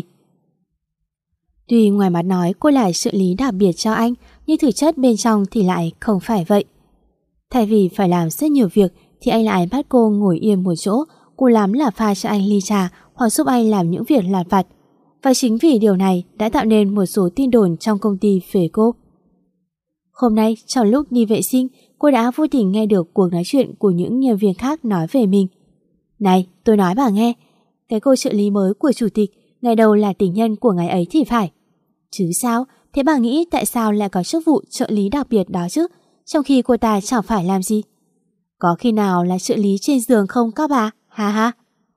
Tuy ngoài mặt nói cô là trợ lý đặc biệt cho anh, nhưng thực chất bên trong thì lại không phải vậy. Thay vì phải làm rất nhiều việc thì anh lại bắt cô ngồi yên một chỗ, cô lắm là pha cho anh ly trà hoặc giúp anh làm những việc lặt vặt. Và chính vì điều này đã tạo nên một số tin đồn trong công ty về cô. Hôm nay, trong lúc đi vệ sinh, cô đã vô tình nghe được cuộc nói chuyện của những nhân viên khác nói về mình. Này, tôi nói bà nghe, cái cô trợ lý mới của chủ tịch, ngày đầu là tình nhân của ngày ấy thì phải. Chứ sao, thế bà nghĩ tại sao lại có chức vụ trợ lý đặc biệt đó chứ, trong khi cô ta chẳng phải làm gì? Có khi nào là trợ lý trên giường không các bà, ha ha.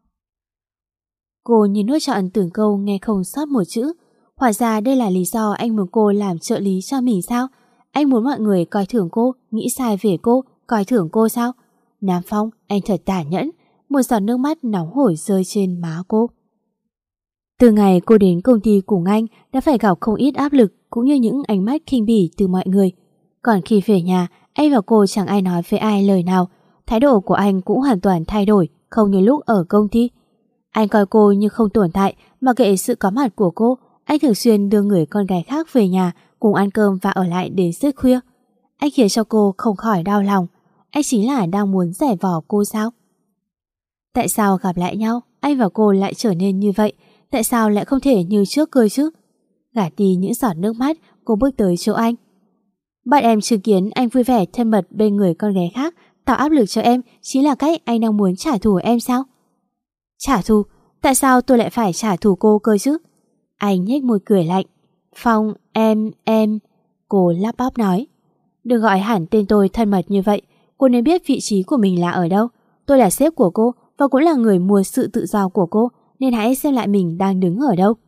Cô như nuốt trọn từng câu nghe không sót một chữ. Hóa ra đây là lý do anh muốn cô làm trợ lý cho mình sao? Anh muốn mọi người coi thường cô, nghĩ sai về cô, coi thường cô sao? Nam Phong, anh thật tàn nhẫn. Một giọt nước mắt nóng hổi rơi trên má cô. Từ ngày cô đến công ty cùng anh đã phải gặp không ít áp lực cũng như những ánh mắt khinh bỉ từ mọi người. Còn khi về nhà, anh và cô chẳng ai nói với ai lời nào. Thái độ của anh cũng hoàn toàn thay đổi, không như lúc ở công ty. Anh coi cô như không tồn tại, mà kệ sự có mặt của cô, anh thường xuyên đưa người con gái khác về nhà cùng ăn cơm và ở lại đến rất khuya. Anh khiến cho cô không khỏi đau lòng. Anh chính là đang muốn giải vò cô sao? Tại sao gặp lại nhau, anh và cô lại trở nên như vậy? tại sao lại không thể như trước cơ chứ? Gạt đi những giọt nước mắt, cô bước tới chỗ anh. Bạn em chứng kiến anh vui vẻ thân mật bên người con gái khác, tạo áp lực cho em chính là cách anh đang muốn trả thù em sao? Trả thù? Tại sao tôi lại phải trả thù cô cơ chứ? Anh nhếch môi cười lạnh. Phong, em, em... Cô lắp bắp nói. Đừng gọi hẳn tên tôi thân mật như vậy. Cô nên biết vị trí của mình là ở đâu. Tôi là sếp của cô và cũng là người mua sự tự do của cô, nên hãy xem lại mình đang đứng ở đâu.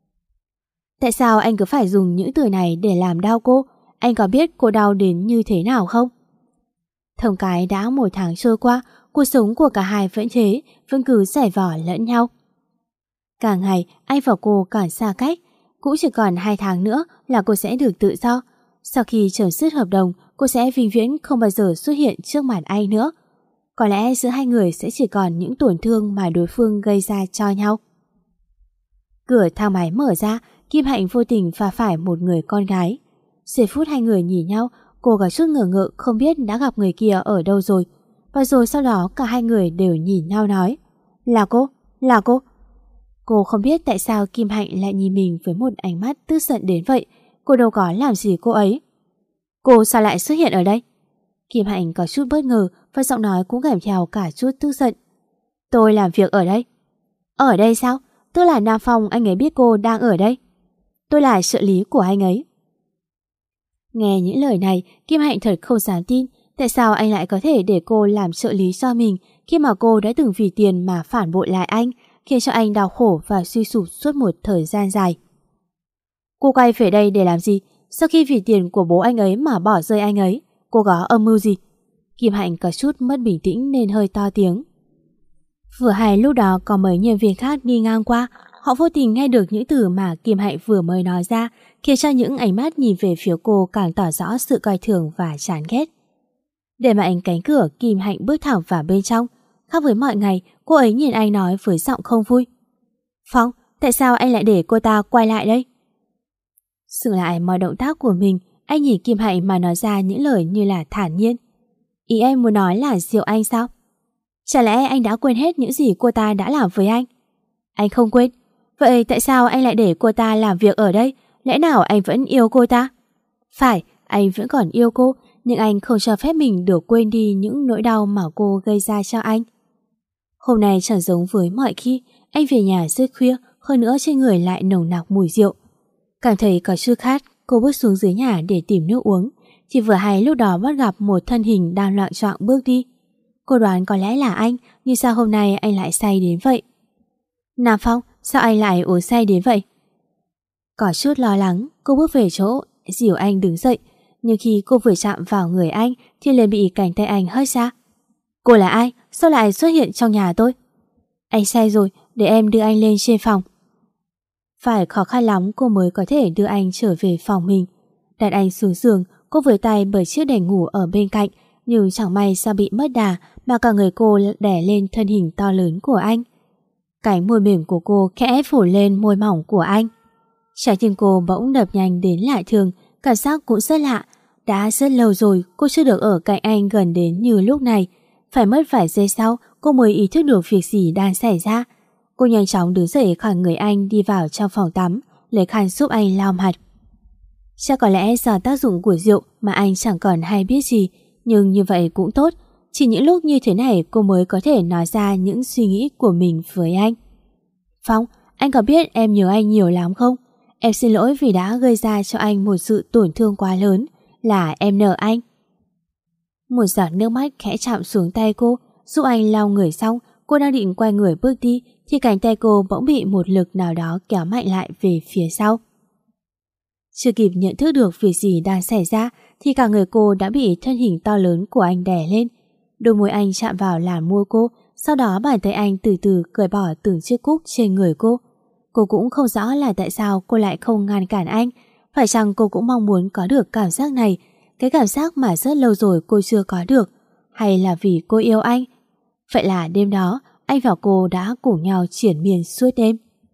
Tại sao anh cứ phải dùng những từ này để làm đau cô? Anh có biết cô đau đến như thế nào không? Thông cái đã một tháng trôi qua, cuộc sống của cả hai vẫn thế, vẫn cứ giải vỏ lẫn nhau. Càng ngày anh và cô càng xa cách. Cũng chỉ còn hai tháng nữa là cô sẽ được tự do. Sau khi chấm dứt hợp đồng, cô sẽ vĩnh viễn không bao giờ xuất hiện trước mặt anh nữa. Có lẽ giữa hai người sẽ chỉ còn những tổn thương mà đối phương gây ra cho nhau. Cửa thang máy mở ra, Kim Hạnh vô tình va phải một người con gái. Giây phút hai người nhìn nhau, cô có chút ngờ ngợ không biết đã gặp người kia ở đâu rồi. Và rồi sau đó cả hai người đều nhìn nhau nói: Là cô, là cô. Cô không biết tại sao Kim Hạnh lại nhìn mình với một ánh mắt tức giận đến vậy. Cô đâu có làm gì cô ấy. Cô sao lại xuất hiện ở đây? Kim Hạnh có chút bất ngờ và giọng nói cũng kèm theo cả chút tức giận. Tôi làm việc ở đây. Ở đây sao? Tức là Nam Phong anh ấy biết cô đang ở đây. Tôi là trợ lý của anh ấy. Nghe những lời này, Kim Hạnh thật không dám tin. Tại sao anh lại có thể để cô làm trợ lý cho mình khi mà cô đã từng vì tiền mà phản bội lại anh, khiến cho anh đau khổ và suy sụp suốt một thời gian dài. Cô quay về đây để làm gì? Sau khi vì tiền của bố anh ấy mà bỏ rơi anh ấy, cô có âm mưu gì? Kim Hạnh có chút mất bình tĩnh nên hơi to tiếng. Vừa hay lúc đó có mấy nhân viên khác đi ngang qua, họ vô tình nghe được những từ mà Kim Hạnh vừa mới nói ra, khiến cho những ánh mắt nhìn về phía cô càng tỏ rõ sự coi thường và chán ghét. Để mạnh cánh cửa, Kim Hạnh bước thẳng vào bên trong. Khác với mọi ngày, cô ấy nhìn anh nói với giọng không vui. Phong, tại sao anh lại để cô ta quay lại đây? Dừng lại mọi động tác của mình, anh nhìn Kim Hạnh mà nói ra những lời như là thản nhiên. Ý em muốn nói là Diệu Anh sao? Chả lẽ anh đã quên hết những gì cô ta đã làm với anh? Anh không quên. Vậy tại sao anh lại để cô ta làm việc ở đây? Lẽ nào anh vẫn yêu cô ta? Phải, anh vẫn còn yêu cô, nhưng anh không cho phép mình được quên đi những nỗi đau mà cô gây ra cho anh. Hôm nay chẳng giống với mọi khi, anh về nhà rất khuya, hơn nữa trên người lại nồng nặc mùi rượu. Cảm thấy có chút khát, cô bước xuống dưới nhà để tìm nước uống. Chỉ vừa hay lúc đó bắt gặp một thân hình đang loạng choạng bước đi. Cô đoán có lẽ là anh, nhưng sao hôm nay anh lại say đến vậy? Nam Phong, sao anh lại uống say đến vậy? Có chút lo lắng, cô bước về chỗ, dìu anh đứng dậy. Nhưng khi cô vừa chạm vào người anh thì liền bị cánh tay anh hất ra. Cô là ai? Sao lại xuất hiện trong nhà tôi? Anh say rồi, để em đưa anh lên trên phòng. Phải khó khăn lắm cô mới có thể đưa anh trở về phòng mình. Đặt anh xuống giường, cô với tay bởi chiếc đèn ngủ ở bên cạnh, nhưng chẳng may sao bị mất đà mà cả người cô đè lên thân hình to lớn của anh. Cánh môi mềm của cô khẽ phủ lên môi mỏng của anh. Trái tim cô bỗng đập nhanh đến lạ thường, cảm giác cũng rất lạ. Đã rất lâu rồi cô chưa được ở cạnh anh gần đến như lúc này. Phải mất vài giây sau cô mới ý thức được việc gì đang xảy ra. Cô nhanh chóng đứng dậy khỏi người anh đi vào trong phòng tắm, lấy khăn giúp anh lau mặt. Chắc có lẽ do tác dụng của rượu mà anh chẳng còn hay biết gì, nhưng như vậy cũng tốt. Chỉ những lúc như thế này cô mới có thể nói ra những suy nghĩ của mình với anh. Phong, anh có biết em nhớ anh nhiều lắm không? Em xin lỗi vì đã gây ra cho anh một sự tổn thương quá lớn, là em nợ anh. Một giọt nước mắt khẽ chạm xuống tay cô, giúp anh lau người xong, cô đang định quay người bước đi thì cánh tay cô bỗng bị một lực nào đó kéo mạnh lại về phía sau. Chưa kịp nhận thức được việc gì đang xảy ra thì cả người cô đã bị thân hình to lớn của anh đè lên. Đôi môi anh chạm vào làn môi cô, sau đó bàn tay anh từ từ cởi bỏ từng chiếc cúc trên người cô. Cô cũng không rõ là tại sao cô lại không ngăn cản anh. Phải chăng cô cũng mong muốn có được cảm giác này, cái cảm giác mà rất lâu rồi cô chưa có được, hay là vì cô yêu anh? Vậy là đêm đó anh và cô đã cùng nhau triển miên suốt đêm.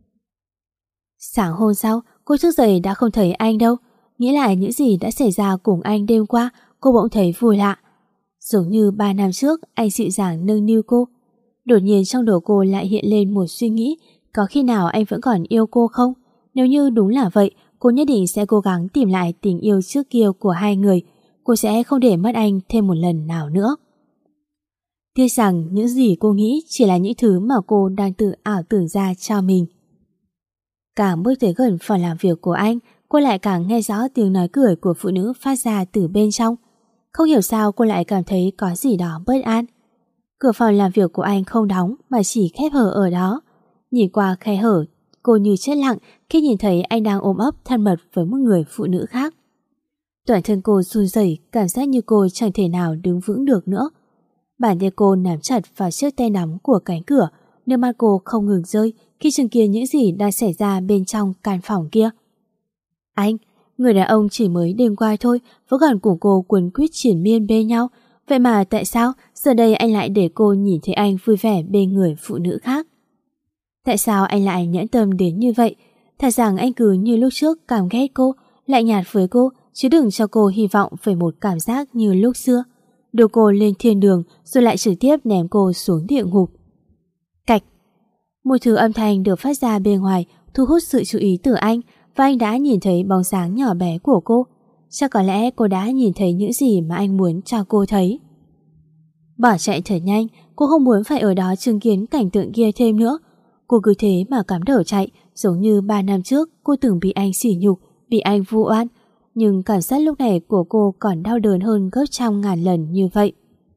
Sáng hôm sau cô thức dậy đã không thấy anh đâu. Nghĩ lại những gì đã xảy ra cùng anh đêm qua, cô bỗng thấy vui lạ. Giống như ba năm trước anh dịu dàng nâng niu cô. Đột nhiên trong đầu cô lại hiện lên một suy nghĩ, có khi nào anh vẫn còn yêu cô không? Nếu như đúng là vậy, cô nhất định sẽ cố gắng tìm lại tình yêu trước kia của hai người. Cô sẽ không để mất anh thêm một lần nào nữa. Tiếc rằng những gì cô nghĩ chỉ là những thứ mà cô đang tự ảo tưởng ra cho mình. Càng bước tới gần phòng làm việc của anh, cô lại càng nghe rõ tiếng nói cười của phụ nữ phát ra từ bên trong. Không hiểu sao cô lại cảm thấy có gì đó bất an. Cửa phòng làm việc của anh không đóng mà chỉ khép hở ở đó. Nhìn qua khe hở, cô như chết lặng khi nhìn thấy anh đang ôm ấp thân mật với một người phụ nữ khác. Toàn thân cô run rẩy, cảm giác như cô chẳng thể nào đứng vững được nữa. Bàn tay cô nắm chặt vào chiếc tay nắm của cánh cửa, nước mắt cô không ngừng rơi khi chứng kiến những gì đang xảy ra bên trong căn phòng kia. Anh, người đàn ông chỉ mới đêm qua thôi vẫn còn cùng cô quấn quýt triển miên bên nhau, vậy mà tại sao giờ đây anh lại để cô nhìn thấy anh vui vẻ bên người phụ nữ khác? Tại sao anh lại nhẫn tâm đến như vậy? Thật rằng anh cứ như lúc trước cảm ghét cô, lạnh nhạt với cô, chứ đừng cho cô hy vọng về một cảm giác như lúc xưa. Đưa cô lên thiên đường rồi lại trực tiếp ném cô xuống địa ngục. Cạch. Một thứ âm thanh được phát ra bên ngoài thu hút sự chú ý từ anh, và anh đã nhìn thấy bóng dáng nhỏ bé của cô. Chắc có lẽ cô đã nhìn thấy những gì mà anh muốn cho cô thấy. Bỏ chạy thật nhanh, cô không muốn phải ở đó chứng kiến cảnh tượng kia thêm nữa. Cô cứ thế mà cắm đầu chạy, giống như ba năm trước cô từng bị anh sỉ nhục, bị anh vu oan. Nhưng cảm giác lúc này của cô còn đau đớn hơn gấp trăm ngàn lần như vậy.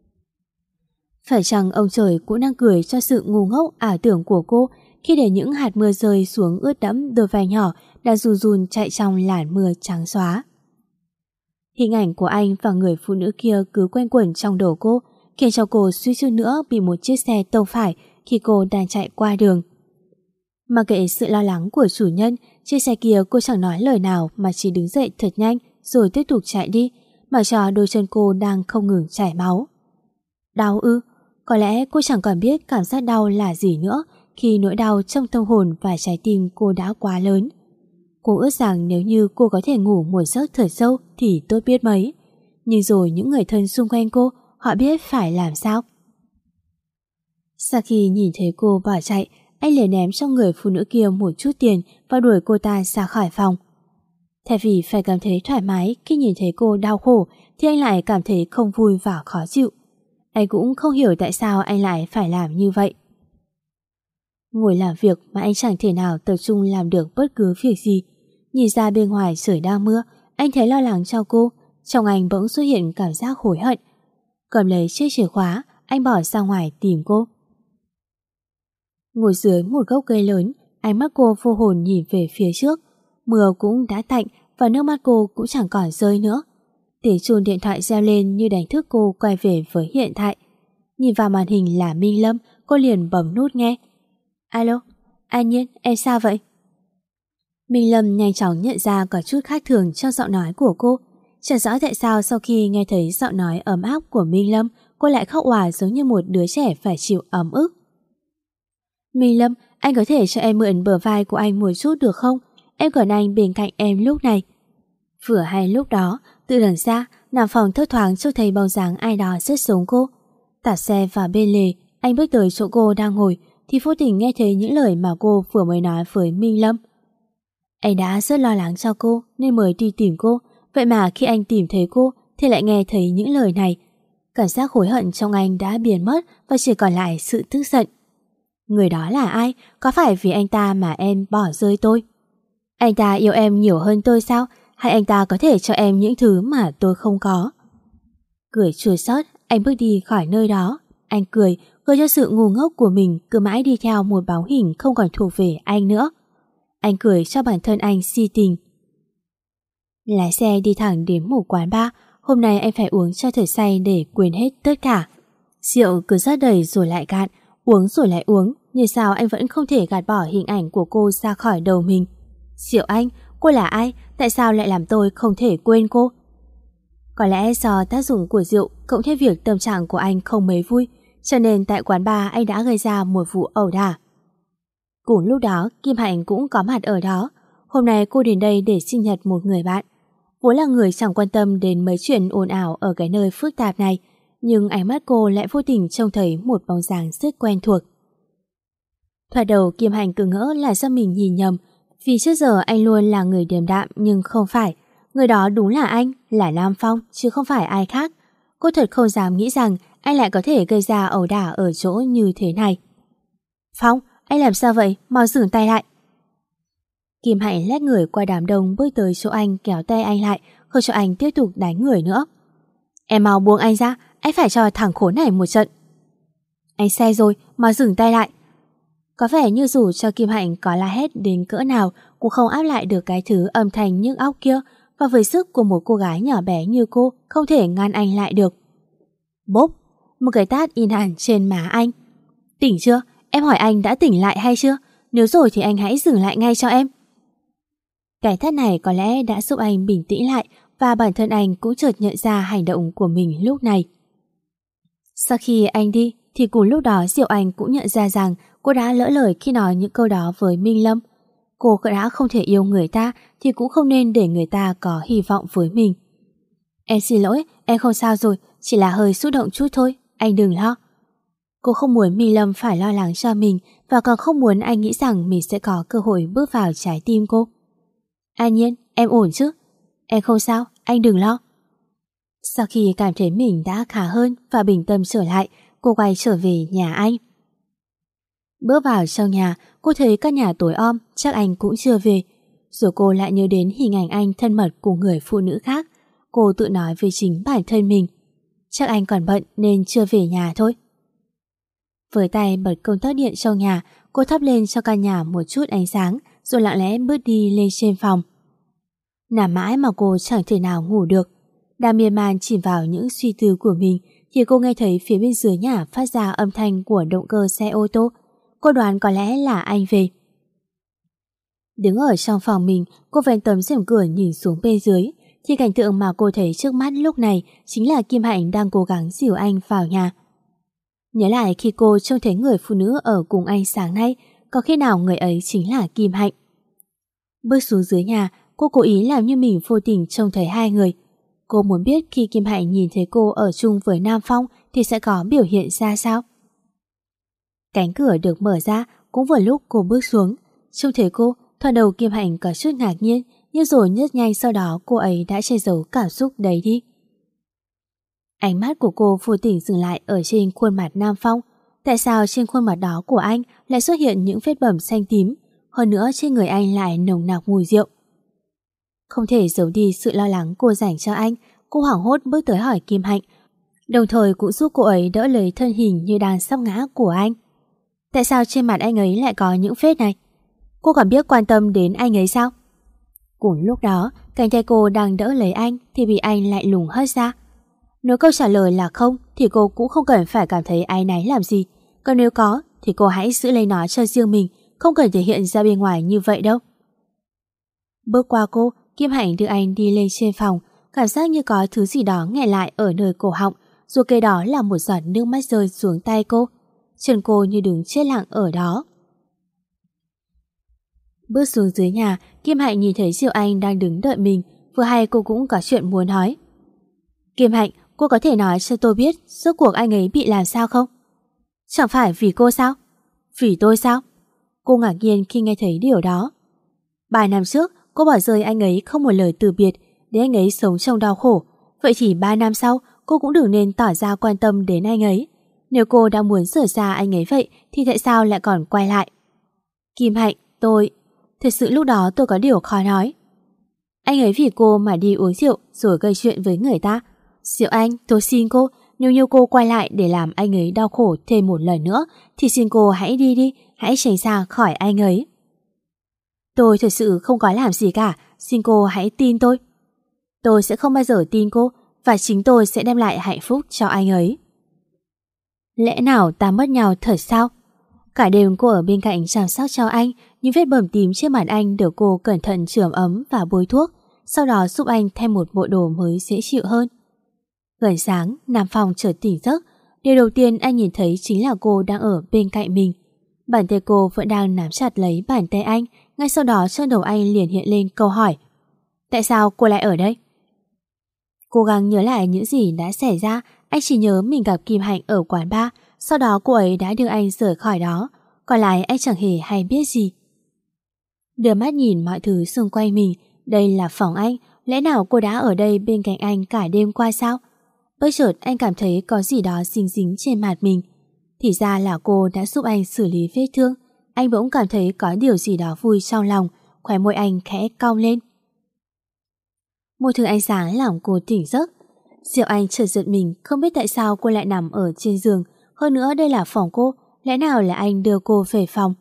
Phải chăng ông trời cũng đang cười cho sự ngu ngốc ảo tưởng của cô khi để những hạt mưa rơi xuống ướt đẫm đôi vai nhỏ đang run run chạy trong làn mưa trắng xóa. Hình ảnh của anh và người phụ nữ kia cứ quanh quẩn trong đầu cô, khiến cho cô suýt chút nữa bị một chiếc xe tông phải khi cô đang chạy qua đường. Mặc kệ sự lo lắng của chủ nhân, chiếc xe kia cô chẳng nói lời nào mà chỉ đứng dậy thật nhanh rồi tiếp tục chạy đi, mà cho đôi chân cô đang không ngừng chảy máu. Đau ư? Có lẽ cô chẳng còn biết cảm giác đau là gì nữa khi nỗi đau trong tâm hồn và trái tim cô đã quá lớn. Cô ước rằng nếu như cô có thể ngủ một giấc thật sâu thì tốt biết mấy. Nhưng rồi những người thân xung quanh cô, họ biết phải làm sao. Sau khi nhìn thấy cô bỏ chạy, anh liền ném cho người phụ nữ kia một chút tiền và đuổi cô ta ra khỏi phòng. Thay vì phải cảm thấy thoải mái khi nhìn thấy cô đau khổ thì anh lại cảm thấy không vui và khó chịu. Anh cũng không hiểu tại sao anh lại phải làm như vậy. Ngồi làm việc mà anh chẳng thể nào tập trung làm được bất cứ việc gì. Nhìn ra bên ngoài trời đang mưa, anh thấy lo lắng cho cô. Trong anh bỗng xuất hiện cảm giác hối hận. Cầm lấy chiếc chìa khóa, anh bỏ ra ngoài tìm cô. Ngồi dưới một gốc cây lớn, ánh mắt cô vô hồn nhìn về phía trước. Mưa cũng đã tạnh và nước mắt cô cũng chẳng còn rơi nữa. Tiếng chuông điện thoại reo lên như đánh thức cô quay về với hiện tại. Nhìn vào màn hình là Minh Lâm, cô liền bấm nút nghe. Alo, An Nhiên, em sao vậy? Minh Lâm nhanh chóng nhận ra có chút khác thường trong giọng nói của cô. Chẳng rõ tại sao sau khi nghe thấy giọng nói ấm áp của Minh Lâm, cô lại khóc òa giống như một đứa trẻ phải chịu ấm ức. Minh Lâm, anh có thể cho em mượn bờ vai của anh một chút được không? Em cần anh bên cạnh em lúc này. Vừa hay lúc đó, từ đằng xa, nằm phòng thấp thoáng trông thấy bóng dáng ai đó rất giống cô. Tạt xe vào bên lề, anh bước tới chỗ cô đang ngồi thì vô tình nghe thấy những lời mà cô vừa mới nói với Minh Lâm. Anh đã rất lo lắng cho cô nên mới đi tìm cô, vậy mà khi anh tìm thấy cô thì lại nghe thấy những lời này. Cảm giác hối hận trong anh đã biến mất và chỉ còn lại sự tức giận. Người đó là ai? Có phải vì anh ta mà em bỏ rơi tôi? Anh ta yêu em nhiều hơn tôi sao? Hay anh ta có thể cho em những thứ mà tôi không có? Cười chua xót, anh bước đi khỏi nơi đó. Anh cười, gây cho sự ngu ngốc của mình cứ mãi đi theo một bóng hình không còn thuộc về anh nữa. Anh cười cho bản thân anh si tình. Lái xe đi thẳng đến một quán bar. Hôm nay anh phải uống cho thật say để quên hết tất cả. Rượu cứ rót đầy rồi lại cạn, uống rồi lại uống. Nhưng sao anh vẫn không thể gạt bỏ hình ảnh của cô ra khỏi đầu mình? Diệu Anh, cô là ai? Tại sao lại làm tôi không thể quên cô? Có lẽ do tác dụng của rượu cộng thêm việc tâm trạng của anh không mấy vui, cho nên tại quán bar anh đã gây ra một vụ ẩu đả. Cùng lúc đó, Kim Hạnh cũng có mặt ở đó. Hôm nay cô đến đây để sinh nhật một người bạn. Vốn là người chẳng quan tâm đến mấy chuyện ồn ào ở cái nơi phức tạp này, nhưng ánh mắt cô lại vô tình trông thấy một bóng dáng rất quen thuộc. Thoạt đầu Kim Hạnh cứ ngỡ là do mình nhìn nhầm, vì trước giờ anh luôn là người điềm đạm, nhưng không phải. Người đó đúng là anh, là Nam Phong, chứ không phải ai khác. Cô thật không dám nghĩ rằng anh lại có thể gây ra ẩu đả ở chỗ như thế này. Phong, anh làm sao vậy? Mau dừng tay lại. Kim Hạnh lách người qua đám đông bước tới chỗ anh, kéo tay anh lại, không cho anh tiếp tục đánh người nữa. Em mau buông anh ra, anh phải cho thằng khốn này một trận. Anh sai rồi, mau dừng tay lại. Có vẻ như dù cho Kim Hạnh có la hét đến cỡ nào cũng không áp lại được cái thứ âm thanh nhức óc kia, và với sức của một cô gái nhỏ bé như cô không thể ngăn anh lại được. Bốp, một cái tát in hẳn trên má anh. Tỉnh chưa? Em hỏi anh đã tỉnh lại hay chưa? Nếu rồi thì anh hãy dừng lại ngay cho em. Cái tát này có lẽ đã giúp anh bình tĩnh lại, và bản thân anh cũng chợt nhận ra hành động của mình lúc này. Sau khi anh đi thì cùng lúc đó Diệu Anh cũng nhận ra rằng cô đã lỡ lời khi nói những câu đó với Minh Lâm. Cô đã không thể yêu người ta thì cũng không nên để người ta có hy vọng với mình. Em xin lỗi, em không sao rồi, chỉ là hơi xúc động chút thôi, anh đừng lo. Cô không muốn Minh Lâm phải lo lắng cho mình, và còn không muốn anh nghĩ rằng mình sẽ có cơ hội bước vào trái tim cô. An Nhiên, em ổn chứ? Em không sao, anh đừng lo. Sau khi cảm thấy mình đã khá hơn và bình tâm trở lại, cô quay trở về nhà anh. Bước vào trong nhà, cô thấy căn nhà tối om, chắc anh cũng chưa về. Rồi cô lại nhớ đến hình ảnh anh thân mật cùng người phụ nữ khác. Cô tự nói với chính bản thân mình, chắc anh còn bận nên chưa về nhà thôi. Với tay bật công tắc điện trong nhà, cô thắp lên cho căn nhà một chút ánh sáng, rồi lặng lẽ bước đi lên trên phòng. Nằm mãi mà cô chẳng thể nào ngủ được. Đang miên man chìm vào những suy tư của mình thì cô nghe thấy phía bên dưới nhà phát ra âm thanh của động cơ xe ô tô. Cô đoán có lẽ là anh về. Đứng ở trong phòng mình, cô vén tấm rèm cửa nhìn xuống bên dưới, thì cảnh tượng mà cô thấy trước mắt lúc này chính là Kim Hạnh đang cố gắng dìu anh vào nhà. Nhớ lại khi cô trông thấy người phụ nữ ở cùng anh sáng nay, có khi nào người ấy chính là Kim Hạnh. Bước xuống dưới nhà, cô cố ý làm như mình vô tình trông thấy hai người. Cô muốn biết khi Kim Hạnh nhìn thấy cô ở chung với Nam Phong thì sẽ có biểu hiện ra sao. Cánh cửa được mở ra cũng vừa lúc cô bước xuống. Trông thấy cô, thoạt đầu Kim Hạnh có chút ngạc nhiên, nhưng rồi rất nhanh sau đó cô ấy đã che giấu cảm xúc đấy đi. Ánh mắt của cô vô tình dừng lại ở trên khuôn mặt Nam Phong. Tại sao trên khuôn mặt đó của anh lại xuất hiện những vết bầm xanh tím, hơn nữa trên người anh lại nồng nặc mùi rượu? Không thể giấu đi sự lo lắng cô dành cho anh, cô hoảng hốt bước tới hỏi Kim Hạnh, đồng thời cũng giúp cô ấy đỡ lấy thân hình như đang sắp ngã của anh. Tại sao trên mặt anh ấy lại có những vết này? Cô còn biết quan tâm đến anh ấy sao? Cùng lúc đó, cánh tay cô đang đỡ lấy anh thì bị anh lại lùng hất ra. Nếu câu trả lời là không thì cô cũng không cần phải cảm thấy áy náy làm gì. Còn nếu có thì cô hãy giữ lấy nó cho riêng mình, không cần thể hiện ra bên ngoài như vậy đâu. Bước qua cô, Kim Hạnh đưa anh đi lên trên phòng, cảm giác như có thứ gì đó nghẹn lại ở nơi cổ họng, rồi kế đó là một giọt nước mắt rơi xuống tay cô. Chân cô như đứng chết lặng ở đó. Bước xuống dưới nhà, Kim Hạnh nhìn thấy Diệu Anh đang đứng đợi mình, vừa hay cô cũng có chuyện muốn nói. Kim Hạnh, cô có thể nói cho tôi biết rốt cuộc anh ấy bị làm sao không? Chẳng phải vì cô sao? Vì tôi sao? Cô ngạc nhiên khi nghe thấy điều đó. Ba năm trước, cô bỏ rơi anh ấy không một lời từ biệt, để anh ấy sống trong đau khổ. Vậy thì ba năm sau, cô cũng đừng nên tỏ ra quan tâm đến anh ấy. Nếu cô đã muốn rời xa anh ấy vậy, thì tại sao lại còn quay lại? Kim Hạnh, tôi... Thật sự lúc đó tôi có điều khó nói. Anh ấy vì cô mà đi uống rượu rồi gây chuyện với người ta. Diệu Anh, tôi xin cô, nếu như cô quay lại để làm anh ấy đau khổ thêm một lần nữa, thì xin cô hãy đi đi, hãy tránh xa khỏi anh ấy. Tôi thật sự không có làm gì cả, xin cô hãy tin tôi. Tôi sẽ không bao giờ tin cô, và chính tôi sẽ đem lại hạnh phúc cho anh ấy. Lẽ nào ta mất nhau thật sao? Cả đêm cô ở bên cạnh chăm sóc cho anh, những vết bầm tím trên mặt anh được cô cẩn thận chườm ấm và bôi thuốc, sau đó giúp anh thêm một bộ đồ mới dễ chịu hơn. Gần sáng, Nam Phong chợt tỉnh giấc. Điều đầu tiên anh nhìn thấy chính là cô đang ở bên cạnh mình. Bàn tay cô vẫn đang nắm chặt lấy bàn tay anh. Ngay sau đó trong đầu anh liền hiện lên câu hỏi: tại sao cô lại ở đây? Cố gắng nhớ lại những gì đã xảy ra. Anh chỉ nhớ mình gặp Kim Hạnh ở quán bar, sau đó cô ấy đã đưa anh rời khỏi đó. còn lại anh chẳng hề hay biết gì. Đưa mắt nhìn mọi thứ xung quanh mình, đây là phòng anh, lẽ nào cô đã ở đây bên cạnh anh cả đêm qua sao? Bất chợt anh cảm thấy có gì đó dính dính trên mặt mình. Thì ra là cô đã giúp anh xử lý vết thương. Anh bỗng cảm thấy có điều gì đó vui trong lòng, khóe môi anh khẽ cong lên. Một thứ ánh sáng làm cô tỉnh giấc. Diệu Anh chợt giật mình, không biết tại sao cô lại nằm ở trên giường. Hơn nữa đây là phòng cô, lẽ nào là anh đưa cô về phòng?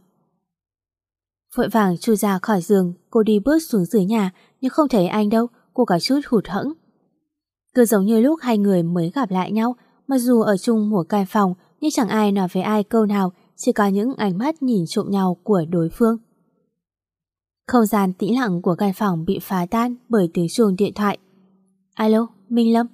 Vội vàng chui ra khỏi giường, cô đi bước xuống dưới nhà, nhưng không thấy anh đâu, cô có chút hụt hẫng. Cứ giống như lúc hai người mới gặp lại nhau, mặc dù ở chung một căn phòng, nhưng chẳng ai nói với ai câu nào, chỉ có những ánh mắt nhìn trộm nhau của đối phương. Không gian tĩnh lặng của căn phòng bị phá tan bởi tiếng chuông điện thoại. Alo, Minh Lâm.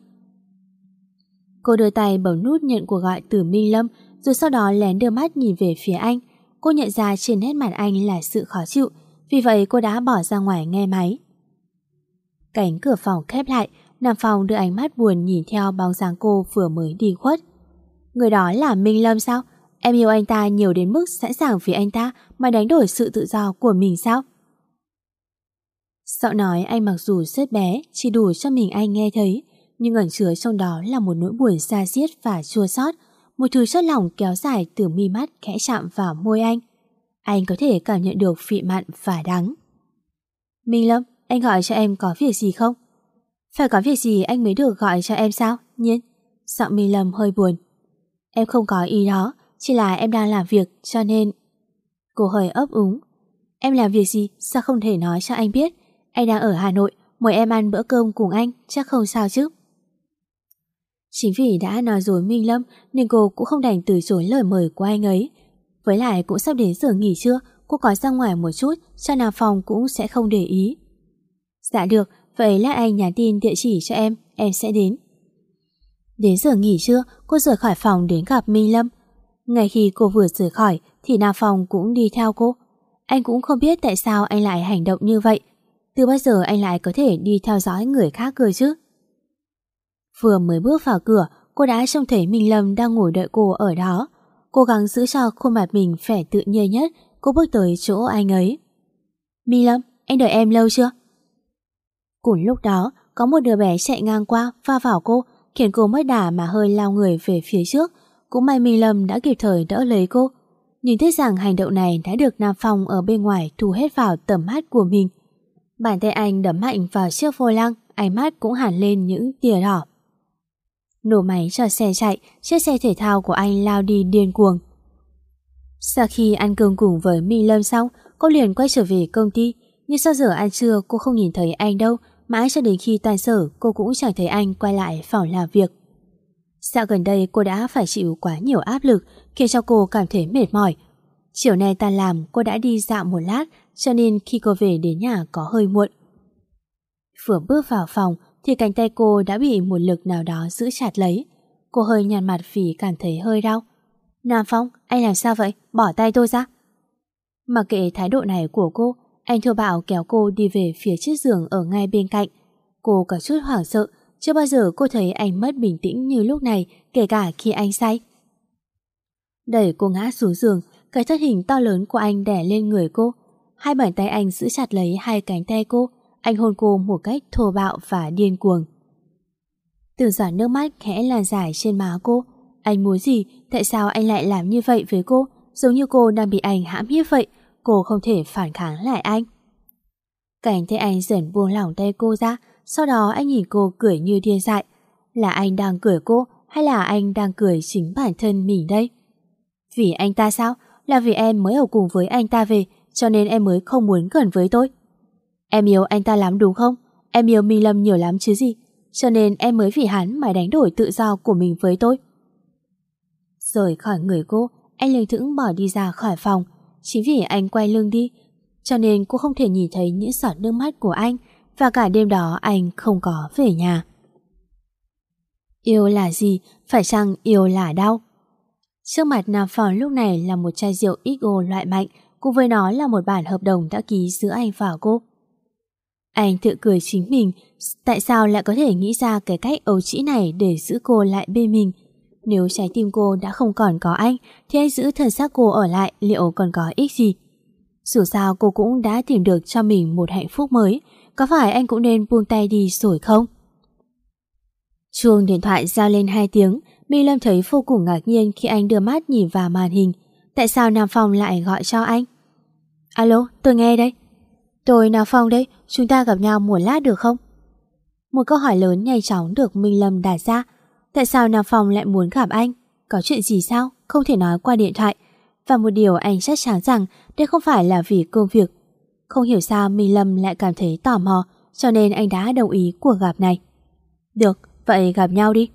Cô đưa tay bấm nút nhận cuộc gọi từ Minh Lâm, rồi sau đó lén đưa mắt nhìn về phía anh. Cô nhận ra trên nét mặt anh là sự khó chịu, vì vậy cô đã bỏ ra ngoài nghe máy. Cánh cửa phòng khép lại, Nam Phong đưa ánh mắt buồn nhìn theo bóng dáng cô vừa mới đi khuất. Người đó là Minh Lâm sao? Em yêu anh ta nhiều đến mức sẵn sàng vì anh ta mà đánh đổi sự tự do của mình sao? Giọng nói anh mặc dù rất bé, chỉ đủ cho mình anh nghe thấy, nhưng ẩn chứa trong đó là một nỗi buồn da diết và chua xót, một thứ chất lỏng kéo dài từ mi mắt khẽ chạm vào môi anh. Anh có thể cảm nhận được vị mặn và đắng. Minh Lâm, anh gọi cho em có việc gì không? Phải có việc gì anh mới được gọi cho em sao? Nhiên. Giọng Minh Lâm hơi buồn. Em không có ý đó, chỉ là em đang làm việc cho nên... Cô hơi ấp úng. Em làm việc gì? Sao không thể nói cho anh biết? Anh đang ở Hà Nội, mời em ăn bữa cơm cùng anh, chắc không sao chứ? Chính vì đã nói dối Minh Lâm nên cô cũng không đành từ chối lời mời của anh ấy. Với lại cũng sắp đến giờ nghỉ trưa, cô có ra ngoài một chút, cho Nam Phong cũng sẽ không để ý. Dạ được, vậy lát anh nhắn tin địa chỉ cho em, em sẽ đến. Đến giờ nghỉ trưa, cô rời khỏi phòng đến gặp Minh Lâm. Ngay khi cô vừa rời khỏi thì Nam Phong cũng đi theo cô. Anh cũng không biết tại sao anh lại hành động như vậy. Từ bao giờ anh lại có thể đi theo dõi người khác cơ chứ? Vừa mới bước vào cửa, cô đã trông thấy Minh Lâm đang ngồi đợi cô ở đó. Cố gắng giữ cho khuôn mặt mình vẻ tự nhiên nhất, cô bước tới chỗ anh ấy. Minh Lâm, anh đợi em lâu chưa? Cùng lúc đó, có một đứa bé chạy ngang qua va vào cô, khiến cô mất đà mà hơi lao người về phía trước. Cũng may Minh Lâm đã kịp thời đỡ lấy cô. Nhưng tiếc rằng hành động này đã được Nam Phong ở bên ngoài thu hết vào tầm mắt của mình. Bàn tay anh đấm mạnh vào chiếc vô lăng, ánh mắt cũng hẳn lên những tia đỏ. Nổ máy cho xe chạy, chiếc xe thể thao của anh lao đi điên cuồng. Sau khi ăn cơm cùng với Minh Lâm xong, cô liền quay trở về công ty. Nhưng sau giờ ăn trưa cô không nhìn thấy anh đâu, mãi cho đến khi tan sở cô cũng chẳng thấy anh quay lại phòng làm việc. Dạo gần đây cô đã phải chịu quá nhiều áp lực, khiến cho cô cảm thấy mệt mỏi. Chiều nay tan làm cô đã đi dạo một lát, cho nên khi cô về đến nhà có hơi muộn. Vừa bước vào phòng thì cánh tay cô đã bị một lực nào đó giữ chặt lấy. Cô hơi nhăn mặt vì cảm thấy hơi đau. Nam Phong, anh làm sao vậy? Bỏ tay tôi ra. Mặc kệ thái độ này của cô, anh thô bạo kéo cô đi về phía chiếc giường ở ngay bên cạnh. Cô có chút hoảng sợ, chưa bao giờ cô thấy anh mất bình tĩnh như lúc này, kể cả khi anh say. Đẩy cô ngã xuống giường, cái thân hình to lớn của anh đè lên người cô. Hai bàn tay anh giữ chặt lấy hai cánh tay cô. Anh hôn cô một cách thô bạo và điên cuồng. Từng giọt nước mắt khẽ lan dài trên má cô. Anh muốn gì? Tại sao anh lại làm như vậy với cô? Giống như cô đang bị anh hãm hiếp vậy. Cô không thể phản kháng lại anh. Cánh tay anh dần buông lỏng tay cô ra. Sau đó anh nhìn cô cười như điên dại. Là anh đang cười cô hay là anh đang cười chính bản thân mình đây? Vì anh ta sao? Là vì em mới ở cùng với anh ta về, cho nên em mới không muốn gần với tôi. Em yêu anh ta lắm đúng không? Em yêu Minh Lâm nhiều lắm chứ gì? Cho nên em mới vì hắn mà đánh đổi tự do của mình với tôi. Rời khỏi người cô, anh lững thững bỏ đi ra khỏi phòng. Chính vì anh quay lưng đi, cho nên cô không thể nhìn thấy những giọt nước mắt của anh. Và cả đêm đó anh không có về nhà. Yêu là gì? Phải chăng yêu là đau? Trước mặt Nam Phong lúc này là một chai rượu ích o loại mạnh, cùng với nó là một bản hợp đồng đã ký giữa anh và cô. Anh tự cười chính mình, tại sao lại có thể nghĩ ra cái cách ấu trĩ này để giữ cô lại bên mình. Nếu trái tim cô đã không còn có anh thì anh giữ thân xác cô ở lại liệu còn có ích gì? Dù sao cô cũng đã tìm được cho mình một hạnh phúc mới, có phải anh cũng nên buông tay đi rồi không? Chuông điện thoại reo lên hai tiếng, My Lâm thấy vô cùng ngạc nhiên khi anh đưa mắt nhìn vào màn hình. Tại sao Nam Phong lại gọi cho anh? Alo, tôi nghe đây. Tôi Nam Phong đây, chúng ta gặp nhau một lát được không? Một câu hỏi lớn nhanh chóng được Minh Lâm đặt ra. Tại sao Nam Phong lại muốn gặp anh? Có chuyện gì sao? Không thể nói qua điện thoại. Và một điều anh chắc chắn rằng đây không phải là vì công việc. Không hiểu sao Minh Lâm lại cảm thấy tò mò, cho nên anh đã đồng ý cuộc gặp này. Được, vậy gặp nhau đi.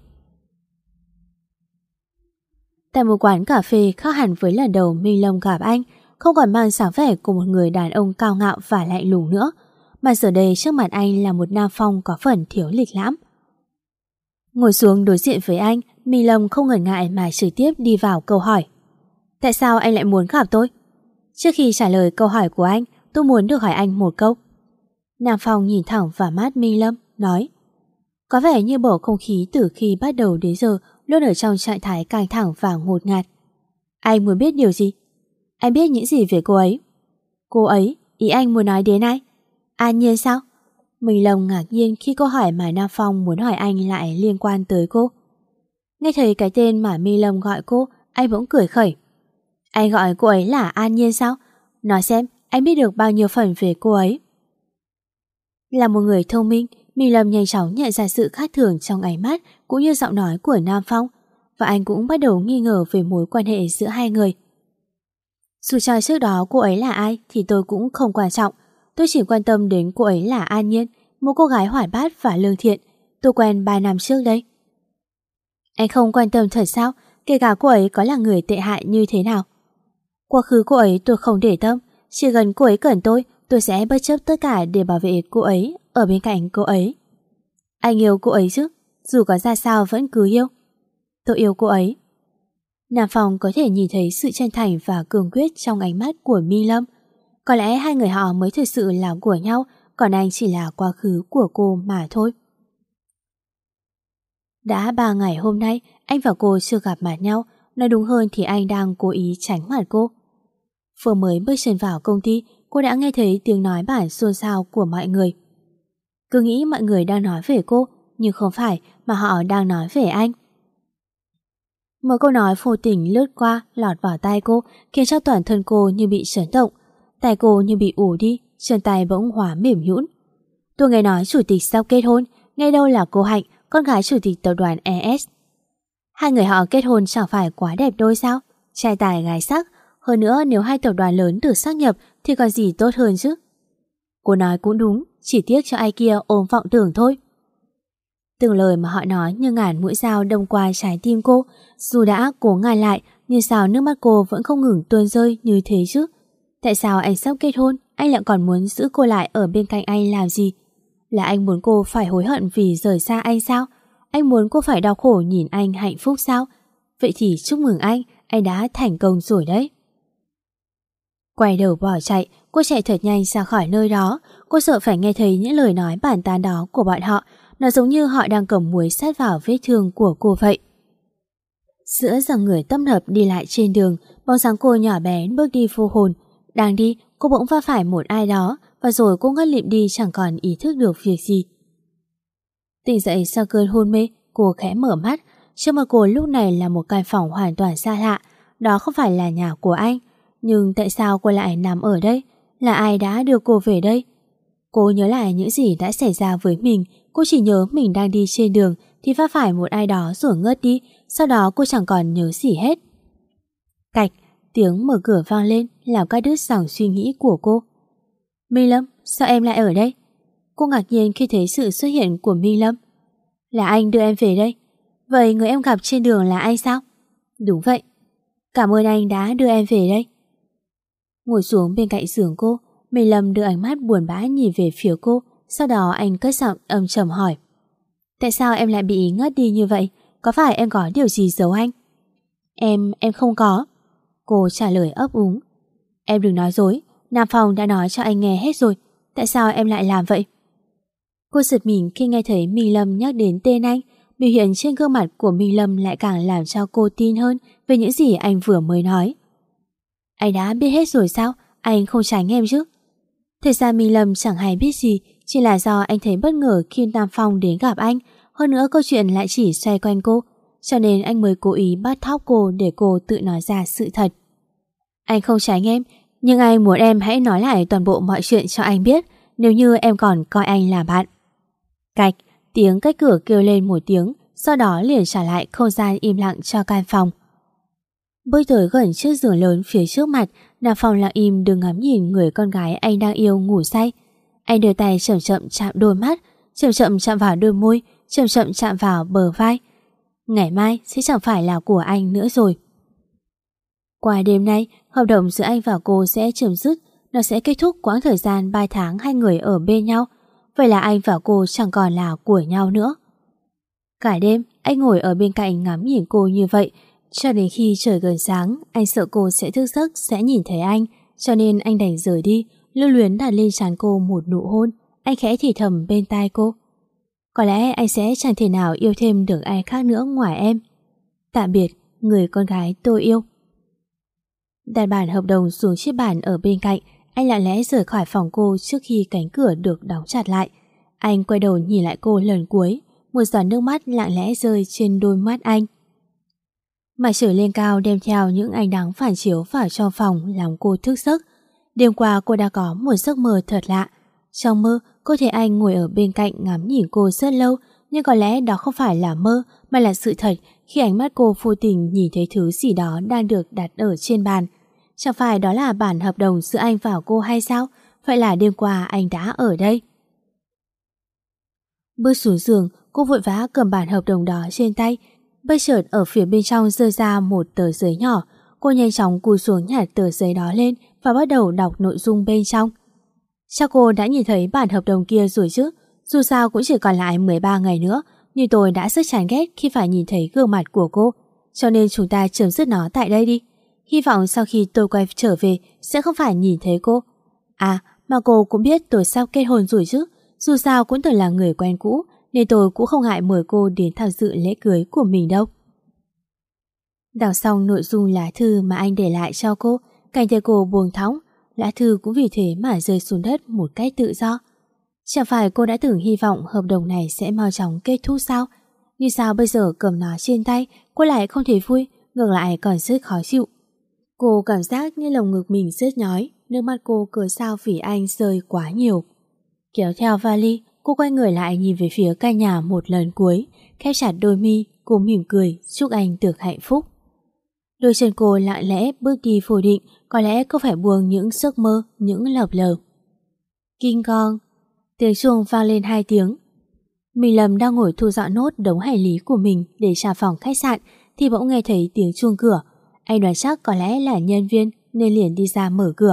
Tại một quán cà phê khác hẳn với lần đầu Minh Lâm gặp anh, không còn mang dáng vẻ của một người đàn ông cao ngạo và lạnh lùng nữa, mà giờ đây trước mặt anh là một Nam Phong có phần thiếu lịch lãm. Ngồi xuống đối diện với anh, Minh Lâm không ngần ngại mà trực tiếp đi vào câu hỏi. Tại sao anh lại muốn gặp tôi? Trước khi trả lời câu hỏi của anh, tôi muốn được hỏi anh một câu. Nam Phong nhìn thẳng vào mắt Minh Lâm, nói. Có vẻ như bầu không khí từ khi bắt đầu đến giờ luôn ở trong trạng thái căng thẳng và ngột ngạt. Anh muốn biết điều gì? Anh biết những gì về cô ấy? Cô ấy? Ý anh muốn nói đến ai? An Nhiên sao? Minh Lâm ngạc nhiên khi câu hỏi mà Nam Phong muốn hỏi anh lại liên quan tới cô. Nghe thấy cái tên mà Minh Lâm gọi cô, anh bỗng cười khẩy. Anh gọi cô ấy là An Nhiên sao? Nói xem, anh biết được bao nhiêu phần về cô ấy? Là một người thông minh, Minh Lâm nhanh chóng nhận ra sự khác thường trong ánh mắt cũng như giọng nói của Nam Phong, và anh cũng bắt đầu nghi ngờ về mối quan hệ giữa hai người. Dù cho trước đó cô ấy là ai thì tôi cũng không quan trọng. Tôi chỉ quan tâm đến cô ấy là An Nhiên, một cô gái hoạt bát và lương thiện. Tôi quen ba năm trước đây. Anh không quan tâm thật sao? Kể cả cô ấy có là người tệ hại như thế nào? Quá khứ cô ấy tôi không để tâm. Chỉ cần cô ấy cần tôi, tôi sẽ bất chấp tất cả để bảo vệ cô ấy, ở bên cạnh cô ấy. Anh yêu cô ấy chứ? Dù có ra sao vẫn cứ yêu. Tôi yêu cô ấy. Nam Phong có thể nhìn thấy sự chân thành và cương quyết trong ánh mắt của Minh Lâm. Có lẽ hai người họ mới thực sự là của nhau, còn anh chỉ là quá khứ của cô mà thôi. Đã ba ngày hôm nay, anh và cô chưa gặp mặt nhau. Nói đúng hơn thì anh đang cố ý tránh mặt cô. Vừa mới bước chân vào công ty, cô đã nghe thấy tiếng nói bản xôn xao của mọi người. Cứ nghĩ mọi người đang nói về cô, nhưng không phải, mà họ đang nói về anh. Một câu nói vô tình lướt qua, lọt vào tai cô, khiến cho toàn thân cô như bị chấn động. Tai cô như bị ù đi, chân tay bỗng hóa mềm nhũn. Tôi nghe nói chủ tịch sắp kết hôn, nghe đâu là cô Hạnh, con gái chủ tịch tập đoàn e ét. Hai người họ kết hôn chẳng phải quá đẹp đôi sao? Trai tài gái sắc. Hơn nữa nếu hai tập đoàn lớn được xác nhập thì còn gì tốt hơn chứ? Cô nói cũng đúng, chỉ tiếc cho ai kia ôm vọng tưởng thôi. Từng lời mà họ nói như ngàn mũi dao đâm qua trái tim cô. Dù đã cố ngăn lại, nhưng sao nước mắt cô vẫn không ngừng tuôn rơi như thế chứ? Tại sao anh sắp kết hôn, anh lại còn muốn giữ cô lại ở bên cạnh anh làm gì? Là anh muốn cô phải hối hận vì rời xa anh sao? Anh muốn cô phải đau khổ nhìn anh hạnh phúc sao? Vậy thì chúc mừng anh, anh đã thành công rồi đấy. Quay đầu bỏ chạy, cô chạy thật nhanh ra khỏi nơi đó. Cô sợ phải nghe thấy những lời nói bàn tán đó của bọn họ. Nó giống như họ đang cầm muối sát vào vết thương của cô vậy. Giữa dòng người tấp nập đi lại trên đường, bóng dáng cô nhỏ bé bước đi vô hồn. Đang đi, cô bỗng va phải một ai đó, và rồi cô ngất lịm đi chẳng còn ý thức được việc gì. Tỉnh dậy sau cơn hôn mê, cô khẽ mở mắt. Trước mặt cô lúc này là một căn phòng hoàn toàn xa lạ. Đó không phải là nhà của anh. Nhưng tại sao cô lại nằm ở đây? Là ai đã đưa cô về đây? Cô nhớ lại những gì đã xảy ra với mình. Cô chỉ nhớ mình đang đi trên đường thì va phải một ai đó rồi ngất đi. Sau đó cô chẳng còn nhớ gì hết. Cạch, tiếng mở cửa vang lên làm cắt đứt dòng suy nghĩ của cô. Minh Lâm, sao em lại ở đây? Cô ngạc nhiên khi thấy sự xuất hiện của Minh Lâm. Là anh đưa em về đây. Vậy người em gặp trên đường là anh sao? Đúng vậy. Cảm ơn anh đã đưa em về đây. Ngồi xuống bên cạnh giường cô, Minh Lâm đưa ánh mắt buồn bã nhìn về phía cô. Sau đó anh cất giọng âm trầm hỏi. Tại sao em lại bị ngất đi như vậy? Có phải em có điều gì giấu anh? Em, em không có. Cô trả lời ấp úng. Em đừng nói dối, Nam Phong đã nói cho anh nghe hết rồi. Tại sao em lại làm vậy? Cô giật mình khi nghe thấy Minh Lâm nhắc đến tên anh. biểu hiện trên gương mặt của Minh Lâm lại càng làm cho cô tin hơn về những gì anh vừa mới nói. Anh đã biết hết rồi sao? Anh không tránh em chứ? Thật ra Minh Lâm chẳng hay biết gì, chỉ là do anh thấy bất ngờ khi Nam Phong đến gặp anh. Hơn nữa câu chuyện lại chỉ xoay quanh cô, cho nên anh mới cố ý bắt thóp cô để cô tự nói ra sự thật. Anh không tránh em, nhưng anh muốn em hãy nói lại toàn bộ mọi chuyện cho anh biết, nếu như em còn coi anh là bạn. Cạch, tiếng cách cửa kêu lên một tiếng, sau đó liền trả lại không gian im lặng cho căn phòng. Bước tới gần chiếc giường lớn phía trước mặt, Nam Phong lặng im đứng ngắm nhìn người con gái anh đang yêu ngủ say. Anh đưa tay chậm chậm chạm đôi mắt, chậm chậm chạm vào đôi môi, chậm chậm chạm vào bờ vai. Ngày mai sẽ chẳng phải là của anh nữa rồi. Qua đêm nay, hợp đồng giữa anh và cô sẽ chấm dứt, nó sẽ kết thúc quãng thời gian ba tháng hai người ở bên nhau. Vậy là anh và cô chẳng còn là của nhau nữa. Cả đêm, anh ngồi ở bên cạnh ngắm nhìn cô như vậy, cho đến khi trời gần sáng, anh sợ cô sẽ thức giấc sẽ nhìn thấy anh, cho nên anh đành rời đi, lưu luyến đặt lên trán cô một nụ hôn. Anh khẽ thì thầm bên tai cô. Có lẽ anh sẽ chẳng thể nào yêu thêm được ai khác nữa ngoài em. Tạm biệt, người con gái tôi yêu. Đặt bản hợp đồng xuống chiếc bàn ở bên cạnh, anh lặng lẽ rời khỏi phòng cô trước khi cánh cửa được đóng chặt lại. Anh quay đầu nhìn lại cô lần cuối, một giọt nước mắt lặng lẽ rơi trên đôi mắt anh. Mặt trời lên cao đem theo những ánh nắng phản chiếu vào trong phòng làm cô thức giấc. Đêm qua cô đã có một giấc mơ thật lạ. Trong mơ, cô thấy anh ngồi ở bên cạnh ngắm nhìn cô rất lâu, nhưng có lẽ đó không phải là mơ mà là sự thật khi ánh mắt cô vô tình nhìn thấy thứ gì đó đang được đặt ở trên bàn. Chẳng phải đó là bản hợp đồng giữa anh và cô hay sao? Vậy là đêm qua anh đã ở đây. Bước xuống giường, cô vội vã cầm bản hợp đồng đó trên tay. Bất chợt ở phía bên trong rơi ra một tờ giấy nhỏ. Cô nhanh chóng cúi xuống nhặt tờ giấy đó lên và bắt đầu đọc nội dung bên trong. Chắc cô đã nhìn thấy bản hợp đồng kia rồi chứ? Dù sao cũng chỉ còn lại mười ba ngày nữa, nhưng tôi đã rất chán ghét khi phải nhìn thấy gương mặt của cô. Cho nên chúng ta chấm dứt nó tại đây đi. Hy vọng sau khi tôi quay trở về sẽ không phải nhìn thấy cô. À, mà cô cũng biết tôi sắp kết hôn rồi chứ. Dù sao cũng từng là người quen cũ, nên tôi cũng không ngại mời cô đến tham dự lễ cưới của mình đâu. Đọc xong nội dung lá thư mà anh để lại cho cô, cảnh thấy cô buông thõng, lá thư cũng vì thế mà rơi xuống đất một cách tự do. Chẳng phải cô đã từng hy vọng hợp đồng này sẽ mau chóng kết thúc sao? Nhưng sao bây giờ cầm nó trên tay, cô lại không thấy vui, ngược lại còn rất khó chịu. Cô cảm giác như lồng ngực mình rất nhói, nước mắt cô cớ sao vì anh rơi quá nhiều. Kéo theo vali, cô quay người lại nhìn về phía căn nhà một lần cuối, khép chặt đôi mi, cô mỉm cười, chúc anh được hạnh phúc. Đôi chân cô lặng lẽ bước đi phủ định, có lẽ cô phải buông những giấc mơ, những lợp lờ. King Kong, tiếng chuông vang lên hai tiếng. Mình Lâm đang ngồi thu dọn nốt đống hành lý của mình để trả phòng khách sạn thì bỗng nghe thấy tiếng chuông cửa. Anh đoán chắc có lẽ là nhân viên nên liền đi ra mở cửa.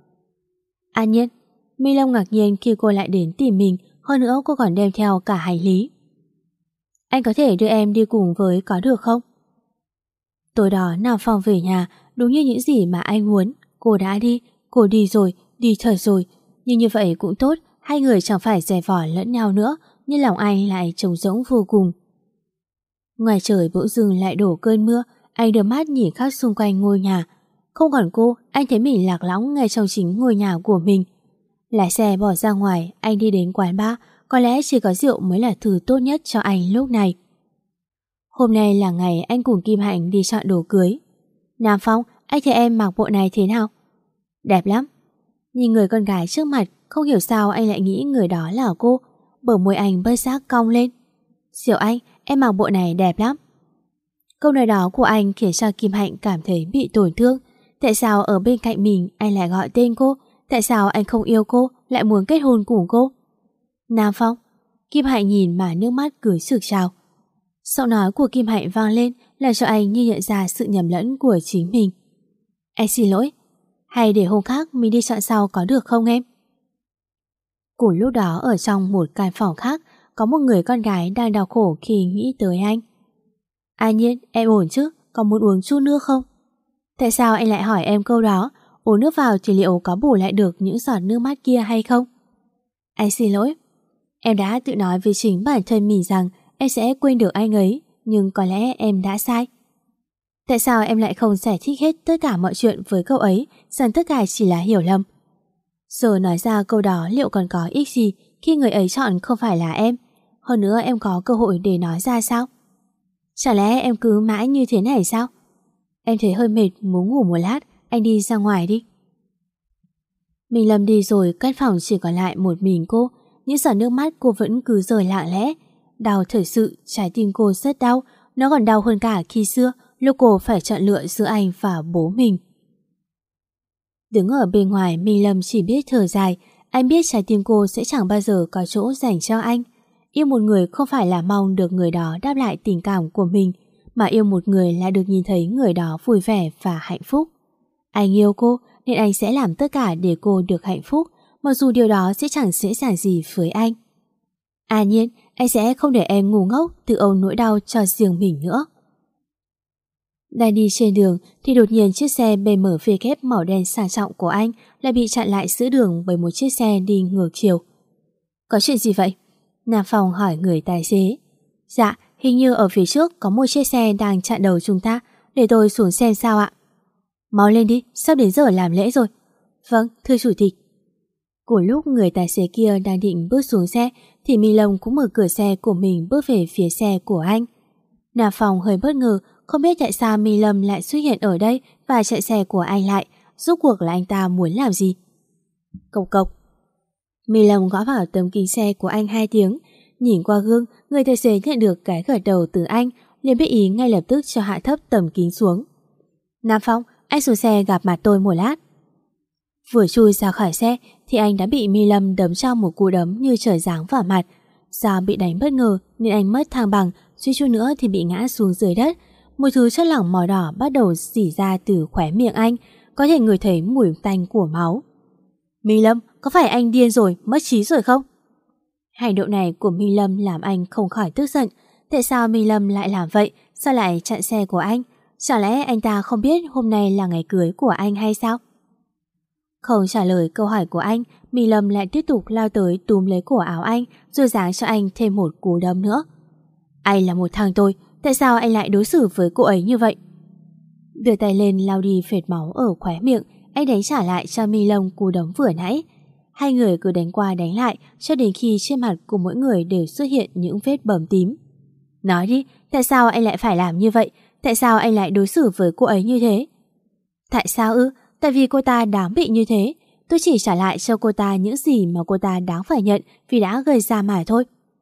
An Nhiên. Minh Lâm ngạc nhiên khi cô lại đến tìm mình, hơn nữa cô còn đem theo cả hành lý. Anh có thể đưa em đi cùng với có được không? Tối đó Nam Phong về nhà, đúng như những gì mà anh muốn. Cô đã đi, cô đi rồi, đi thật rồi. Nhưng như vậy cũng tốt, hai người chẳng phải dè vỏ lẫn nhau nữa, nhưng lòng anh lại trống rỗng vô cùng. Ngoài trời bỗng dưng lại đổ cơn mưa, anh đưa mắt nhìn khắp xung quanh ngôi nhà. Không còn cô, anh thấy mình lạc lõng ngay trong chính ngôi nhà của mình. Lái xe bỏ ra ngoài, anh đi đến quán bar, có lẽ chỉ có rượu mới là thứ tốt nhất cho anh lúc này. Hôm nay là ngày anh cùng Kim Hạnh đi chọn đồ cưới. Nam Phong, anh thấy em mặc bộ này thế nào? Đẹp lắm. Nhìn người con gái trước mặt, không hiểu sao anh lại nghĩ người đó là cô. Bờ môi anh bất giác cong lên. Diệu Anh, em mặc bộ này đẹp lắm. Câu nói đó của anh khiến cho Kim Hạnh cảm thấy bị tổn thương. Tại sao ở bên cạnh mình anh lại gọi tên cô? Tại sao anh không yêu cô, lại muốn kết hôn cùng cô? Nam Phong. Kim Hạnh nhìn mà nước mắt cứ sực trào. Giọng nói của Kim Hạnh vang lên làm cho anh như nhận ra sự nhầm lẫn của chính mình. Anh xin lỗi. Hay để hôm khác mình đi chọn sau có được không em? Cùng lúc đó ở trong một căn phòng khác, có một người con gái đang đau khổ khi nghĩ tới anh. An Nhiên, em ổn chứ? Có muốn uống chút nước không? Tại sao anh lại hỏi em câu đó? Uống nước vào thì liệu có bù lại được những giọt nước mắt kia hay không? Anh xin lỗi. Em đã tự nói với chính bản thân mình rằng em sẽ quên được anh ấy, nhưng có lẽ em đã sai. Tại sao em lại không giải thích hết tất cả mọi chuyện với cậu ấy, rằng tất cả chỉ là hiểu lầm? Giờ nói ra câu đó liệu còn có ích gì khi người ấy chọn không phải là em? Hơn nữa em có cơ hội để nói ra sao? Chẳng lẽ em cứ mãi như thế này sao? Em thấy hơi mệt, muốn ngủ một lát, anh đi ra ngoài đi. Minh Lâm đi rồi, căn phòng chỉ còn lại một mình cô. Những giọt nước mắt cô vẫn cứ rơi lặng lẽ. Đau thật sự, trái tim cô rất đau. Nó còn đau hơn cả khi xưa, lúc cô phải chọn lựa giữa anh và bố mình. Đứng ở bên ngoài, Minh Lâm chỉ biết thở dài. Anh biết trái tim cô sẽ chẳng bao giờ có chỗ dành cho anh. Yêu một người không phải là mong được người đó đáp lại tình cảm của mình, mà yêu một người là được nhìn thấy người đó vui vẻ và hạnh phúc. Anh yêu cô nên anh sẽ làm tất cả để cô được hạnh phúc, mặc dù điều đó sẽ chẳng dễ dàng gì với anh. À nhiên, anh sẽ không để em ngu ngốc tự ôm nỗi đau cho riêng mình nữa. Đang đi trên đường thì đột nhiên chiếc xe bê em vê màu đen sang trọng của anh lại bị chặn lại giữa đường bởi một chiếc xe đi ngược chiều. Có chuyện gì vậy? Nam Phong hỏi người tài xế. Dạ, hình như ở phía trước có một chiếc xe đang chặn đầu chúng ta, để tôi xuống xem sao ạ. Mau lên đi, sắp đến giờ làm lễ rồi. Vâng, thưa chủ tịch. Của lúc người tài xế kia đang định bước xuống xe thì Minh Lâm cũng mở cửa xe của mình bước về phía xe của anh. Nam Phong hơi bất ngờ, không biết tại sao Minh Lâm lại xuất hiện ở đây và chặn xe của anh lại. Rốt cuộc là anh ta muốn làm gì? Cộc cộc. Minh Lâm gõ vào tấm kính xe của anh hai tiếng. Nhìn qua gương, người tài xế nhận được cái gật đầu từ anh, liền biết ý ngay lập tức cho hạ thấp tấm kính xuống. Nam Phong, anh xuống xe gặp mặt tôi một lát. Vừa chui ra khỏi xe thì anh đã bị Minh Lâm đấm cho một cú đấm như trời giáng vào mặt. Do bị đánh bất ngờ nên anh mất thăng bằng, suýt chút nữa thì bị ngã xuống dưới đất. Một thứ chất lỏng màu đỏ bắt đầu rỉ ra từ khóe miệng anh, có thể ngửi thấy mùi tanh của máu. Minh Lâm, có phải anh điên rồi, mất trí rồi không? Hành động này của Minh Lâm làm anh không khỏi tức giận. Tại sao Minh Lâm lại làm vậy? Sao lại chặn xe của anh? Chẳng lẽ anh ta không biết hôm nay là ngày cưới của anh hay sao? Không trả lời câu hỏi của anh, Minh Lâm lại tiếp tục lao tới túm lấy cổ áo anh, rồi giáng cho anh thêm một cú đấm nữa. Anh là một thằng tôi, tại sao anh lại đối xử với cô ấy như vậy? Đưa tay lên lau đi phệt máu ở khóe miệng, anh đánh trả lại cho Minh Lâm cú đấm vừa nãy. Hai người cứ đánh qua đánh lại cho đến khi trên mặt của mỗi người đều xuất hiện những vết bầm tím. Nói đi, tại sao anh lại phải làm như vậy? Tại sao anh lại đối xử với cô ấy như thế? Tại sao ư? Tại vì cô ta đáng bị như thế. Tôi chỉ trả lại cho cô ta những gì mà cô ta đáng phải nhận vì đã gây ra mà thôi.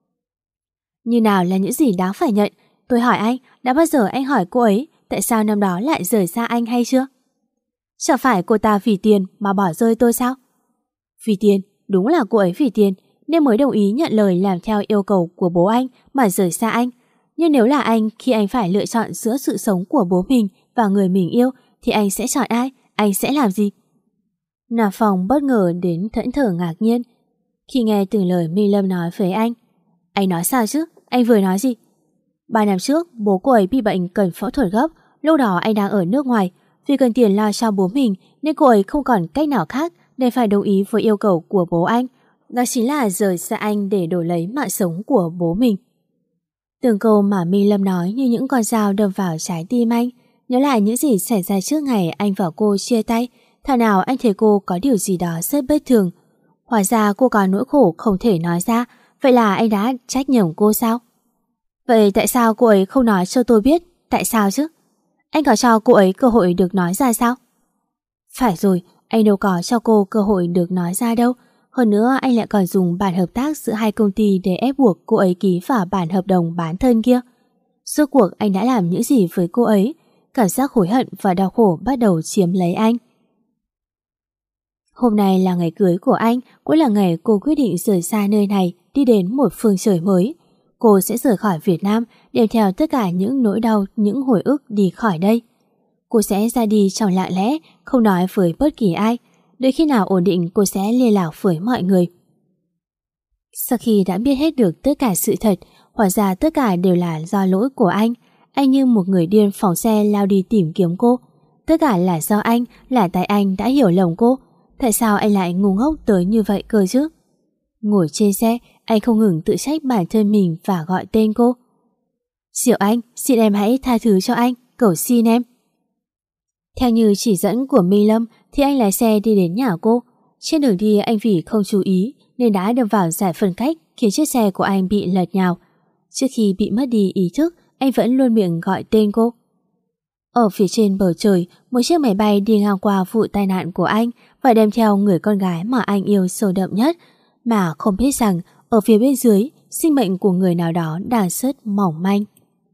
Như nào là những gì đáng phải nhận? Tôi hỏi anh, đã bao giờ anh hỏi cô ấy tại sao năm đó lại rời xa anh hay chưa? Chẳng phải cô ta vì tiền mà bỏ rơi tôi sao? Vì tiền, đúng là cô ấy vì tiền nên mới đồng ý nhận lời làm theo yêu cầu của bố anh mà rời xa anh. Nhưng nếu là anh, khi anh phải lựa chọn giữa sự sống của bố mình và người mình yêu thì anh sẽ chọn ai? Anh sẽ làm gì? Nam Phong bất ngờ đến thẫn thờ ngạc nhiên khi nghe từng lời Minh Lâm nói với anh. Anh nói sao chứ? Anh vừa nói gì? Ba năm trước, bố cô ấy bị bệnh cần phẫu thuật gấp. Lúc đó anh đang ở nước ngoài. Vì cần tiền lo cho bố mình nên cô ấy không còn cách nào khác nên phải đồng ý với yêu cầu của bố anh. Đó chính là rời xa anh để đổi lấy mạng sống của bố mình. Từng câu mà Minh Lâm nói như những con dao đâm vào trái tim anh. Nhớ lại những gì xảy ra trước ngày anh và cô chia tay. Thảo nào anh thấy cô có điều gì đó rất bất thường. Hóa ra cô có nỗi khổ không thể nói ra. Vậy là anh đã trách nhầm cô sao? Vậy tại sao cô ấy không nói cho tôi biết? Tại sao chứ? Anh có cho cô ấy cơ hội được nói ra sao? Phải rồi, anh đâu có cho cô cơ hội được nói ra đâu. Hơn nữa anh lại còn dùng bản hợp tác giữa hai công ty để ép buộc cô ấy ký vào bản hợp đồng bán thân kia. Rốt cuộc anh đã làm những gì với cô ấy? Cảm giác hối hận và đau khổ bắt đầu chiếm lấy anh. Hôm nay là ngày cưới của anh, cũng là ngày cô quyết định rời xa nơi này, đi đến một phương trời mới. Cô sẽ rời khỏi Việt Nam, đem theo tất cả những nỗi đau, những hồi ức đi khỏi đây. Cô sẽ ra đi trong lặng lẽ, không nói với bất kỳ ai. Đợi khi nào ổn định cô sẽ liên lạc với mọi người. Sau khi đã biết hết được tất cả sự thật, hóa ra tất cả đều là do lỗi của anh. Anh như một người điên phóng xe lao đi tìm kiếm cô. Tất cả là do anh, là tại anh đã hiểu lầm cô. Tại sao anh lại ngu ngốc tới như vậy cơ chứ? Ngồi trên xe, anh không ngừng tự trách bản thân mình và gọi tên cô. Diệu Anh, xin em hãy tha thứ cho anh, cầu xin em. Theo như chỉ dẫn của Minh Lâm thì anh lái xe đi đến nhà cô. Trên đường đi anh vì không chú ý nên đã đâm vào giải phân cách, khiến chiếc xe của anh bị lật nhào. Trước khi bị mất đi ý thức, anh vẫn luôn miệng gọi tên cô. Ở phía trên bầu trời, một chiếc máy bay đi ngang qua vụ tai nạn của anh và đem theo người con gái mà anh yêu sâu đậm nhất, mà không biết rằng ở phía bên dưới, sinh mệnh của người nào đó đang rất mỏng manh.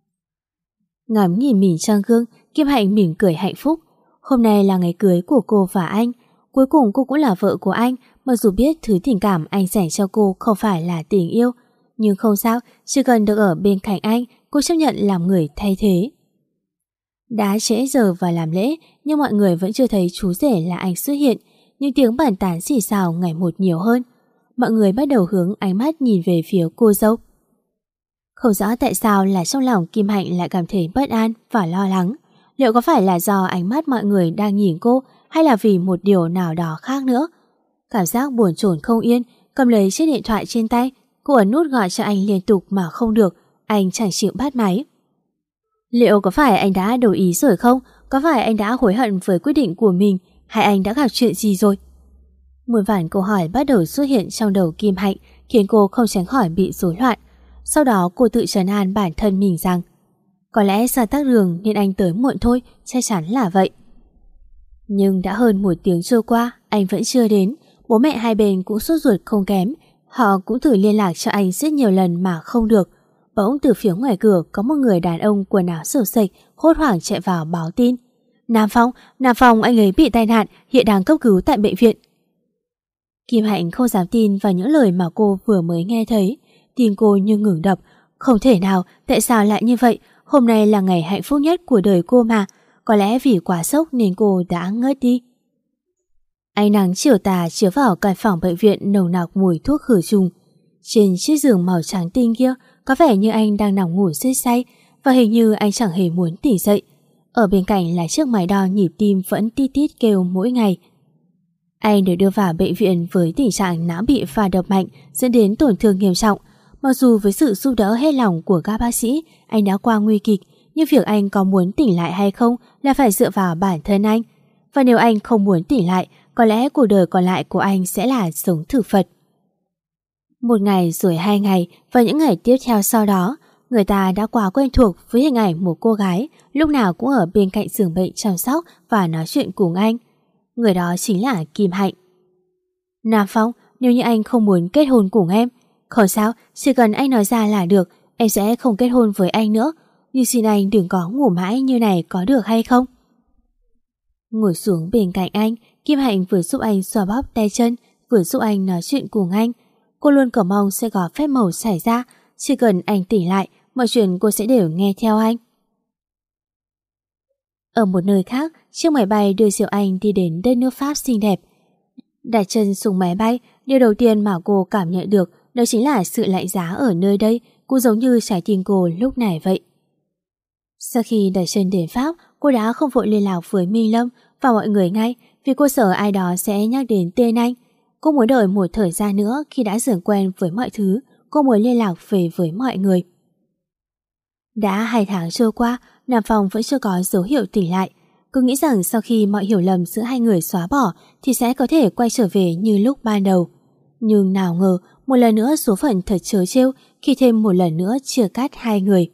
Ngắm nhìn mình trong gương, Kim Hạnh mỉm cười hạnh phúc. Hôm nay là ngày cưới của cô và anh. Cuối cùng cô cũng là vợ của anh, mặc dù biết thứ tình cảm anh dành cho cô không phải là tình yêu. Nhưng không sao, chỉ cần được ở bên cạnh anh, cô chấp nhận làm người thay thế. Đã trễ giờ vào làm lễ, nhưng mọi người vẫn chưa thấy chú rể là anh xuất hiện. Nhưng tiếng bàn tán xì xào ngày một nhiều hơn. Mọi người bắt đầu hướng ánh mắt nhìn về phía cô dâu. Không rõ tại sao là trong lòng Kim Hạnh lại cảm thấy bất an và lo lắng. Liệu có phải là do ánh mắt mọi người đang nhìn cô, hay là vì một điều nào đó khác nữa? Cảm giác buồn chồn không yên, cầm lấy chiếc điện thoại trên tay, cô ấn nút gọi cho anh liên tục mà không được. Anh chẳng chịu bắt máy. Liệu có phải anh đã đổi ý rồi không? Có phải anh đã hối hận với quyết định của mình, hay anh đã gặp chuyện gì rồi? Muôn vàn câu hỏi bắt đầu xuất hiện trong đầu Kim Hạnh, khiến cô không tránh khỏi bị rối loạn. Sau đó cô tự trấn an bản thân mình rằng có lẽ do tắc đường nên anh tới muộn thôi, chắc chắn là vậy. Nhưng đã hơn một tiếng trôi qua, anh vẫn chưa đến. Bố mẹ hai bên cũng sốt ruột không kém. Họ cũng thử liên lạc cho anh rất nhiều lần mà không được. Bỗng từ phía ngoài cửa có một người đàn ông quần áo xổ xệch hốt hoảng chạy vào báo tin. Nam Phong, Nam Phong, anh ấy bị tai nạn, hiện đang cấp cứu tại bệnh viện. Kim Hạnh không dám tin vào những lời mà cô vừa mới nghe thấy. Tim cô như ngừng đập. Không thể nào, tại sao lại như vậy? Hôm nay là ngày hạnh phúc nhất của đời cô mà. Có lẽ vì quá sốc nên cô đã ngất đi. Ánh nắng chiều tà chiếu vào căn phòng bệnh viện nồng nặc mùi thuốc khử trùng. Trên chiếc giường màu trắng tinh kia có vẻ như anh đang nằm ngủ rất say, và hình như anh chẳng hề muốn tỉnh dậy. Ở bên cạnh là chiếc máy đo nhịp tim vẫn tít tít kêu mỗi ngày. Anh được đưa vào bệnh viện với tình trạng não bị va đập mạnh dẫn đến tổn thương nghiêm trọng. Mặc dù với sự giúp đỡ hết lòng của các bác sĩ, anh đã qua nguy kịch, nhưng việc anh có muốn tỉnh lại hay không là phải dựa vào bản thân anh. Và nếu anh không muốn tỉnh lại, có lẽ cuộc đời còn lại của anh sẽ là sống thử Phật. Một ngày rồi hai ngày và những ngày tiếp theo sau đó, người ta đã quá quen thuộc với hình ảnh một cô gái lúc nào cũng ở bên cạnh giường bệnh chăm sóc và nói chuyện cùng anh. Người đó chính là Kim Hạnh. Nam Phong, nếu như anh không muốn kết hôn cùng em, không sao, chỉ cần anh nói ra là được, em sẽ không kết hôn với anh nữa. Nhưng xin anh đừng có ngủ mãi như này có được hay không? Ngồi xuống bên cạnh anh, Kim Hạnh vừa giúp anh xoa bóp tay chân, vừa giúp anh nói chuyện cùng anh. Cô luôn cầu mong sẽ có phép màu xảy ra, chỉ cần anh tỉnh lại, mọi chuyện cô sẽ đều nghe theo anh. Ở một nơi khác, chiếc máy bay đưa Diệu Anh đi đến đất nước Pháp xinh đẹp. Đặt chân xuống máy bay, điều đầu tiên mà cô cảm nhận được đó chính là sự lạnh giá ở nơi đây, cũng giống như trái tim cô lúc này vậy. Sau khi đặt chân đến Pháp, cô đã không vội liên lạc với Minh Lâm và mọi người ngay, vì cô sợ ai đó sẽ nhắc đến tên anh. Cô muốn đợi một thời gian nữa, khi đã dần quen với mọi thứ, cô muốn liên lạc về với mọi người. Đã hai tháng trôi qua, Nam Phong vẫn chưa có dấu hiệu tỉnh lại. Cô nghĩ rằng sau khi mọi hiểu lầm giữa hai người xóa bỏ thì sẽ có thể quay trở về như lúc ban đầu. Nhưng nào ngờ, một lần nữa số phận thật trớ trêu khi thêm một lần nữa chia cắt hai người.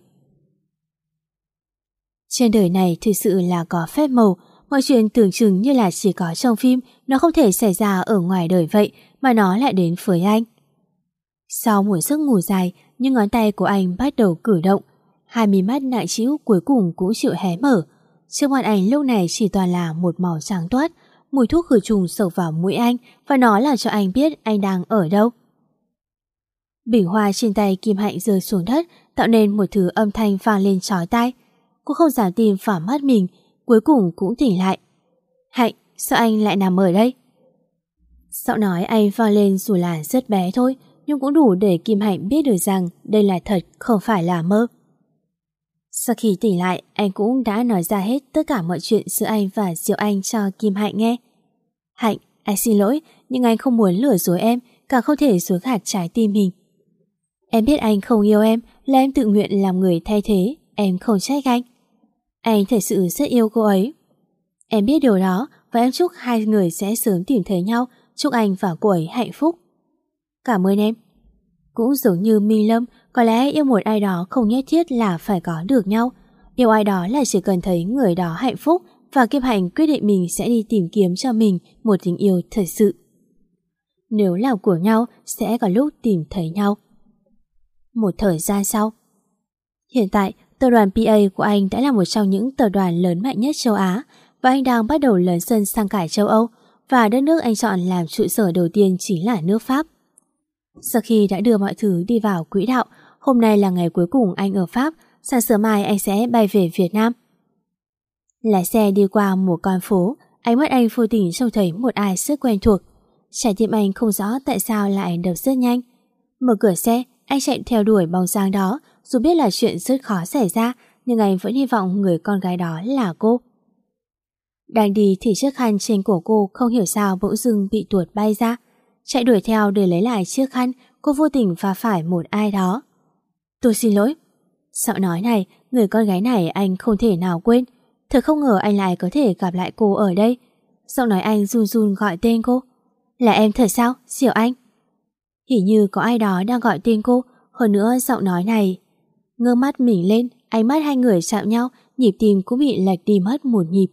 Trên đời này thực sự là có phép màu, mọi chuyện tưởng chừng như là chỉ có trong phim, nó không thể xảy ra ở ngoài đời vậy mà nó lại đến với anh. Sau một giấc ngủ dài, những ngón tay của anh bắt đầu cử động, hai mí mắt nặng trĩu cuối cùng cũng chịu hé mở. Trước mặt anh lúc này chỉ toàn là một màu trắng toát, mùi thuốc khử trùng sộc vào mũi anh và nó làm cho anh biết anh đang ở đâu. Bình hoa trên tay Kim Hạnh rơi xuống đất, tạo nên một thứ âm thanh vang lên chói tai. Cô không dám tin vào mắt mình, cuối cùng cũng tỉnh lại. Hạnh, sao anh lại nằm ở đây? Giọng nói anh vang lên dù là rất bé thôi, nhưng cũng đủ để Kim Hạnh biết được rằng đây là thật, không phải là mơ. Sau khi tỉnh lại, anh cũng đã nói ra hết tất cả mọi chuyện giữa anh và Diệu Anh cho Kim Hạnh nghe. Hạnh, anh xin lỗi, nhưng anh không muốn lừa dối em, càng không thể dối gạt trái tim mình. Em biết anh không yêu em, là em tự nguyện làm người thay thế, em không trách anh. Anh thật sự rất yêu cô ấy. Em biết điều đó và em chúc hai người sẽ sớm tìm thấy nhau, chúc anh và cô ấy hạnh phúc. Cảm ơn em. Cũng giống như Minh Lâm, có lẽ yêu một ai đó không nhất thiết là phải có được nhau. Yêu ai đó là chỉ cần thấy người đó hạnh phúc và Kim Hạnh quyết định mình sẽ đi tìm kiếm cho mình một tình yêu thật sự. Nếu là của nhau, sẽ có lúc tìm thấy nhau. Một thời gian sau. Hiện tại, tập đoàn pê a của anh đã là một trong những tập đoàn lớn mạnh nhất châu Á và anh đang bắt đầu lấn sân sang cả châu Âu, và đất nước anh chọn làm trụ sở đầu tiên chính là nước Pháp. Sau khi đã đưa mọi thứ đi vào quỹ đạo, hôm nay là ngày cuối cùng anh ở Pháp, sáng sớm mai anh sẽ bay về Việt Nam. Lái xe đi qua một con phố, ánh mắt anh vô tình trông thấy một ai rất quen thuộc. Trái tim anh không rõ tại sao lại đập rất nhanh. Mở cửa xe, anh chạy theo đuổi bóng dáng đó, dù biết là chuyện rất khó xảy ra, nhưng anh vẫn hy vọng người con gái đó là cô. Đang đi thì chiếc khăn trên cổ cô không hiểu sao bỗng dưng bị tuột bay ra. Chạy đuổi theo để lấy lại chiếc khăn, cô vô tình va phải một ai đó. Tôi xin lỗi. Giọng nói này, người con gái này anh không thể nào quên. Thật không ngờ anh lại có thể gặp lại cô ở đây. Giọng nói anh run run gọi tên cô. Là em thật sao, Diệu Anh? Hình như có ai đó đang gọi tên cô. Hơn nữa giọng nói này. Ngơ mắt mình lên, ánh mắt hai người chạm nhau, nhịp tim cũng bị lệch đi mất một nhịp.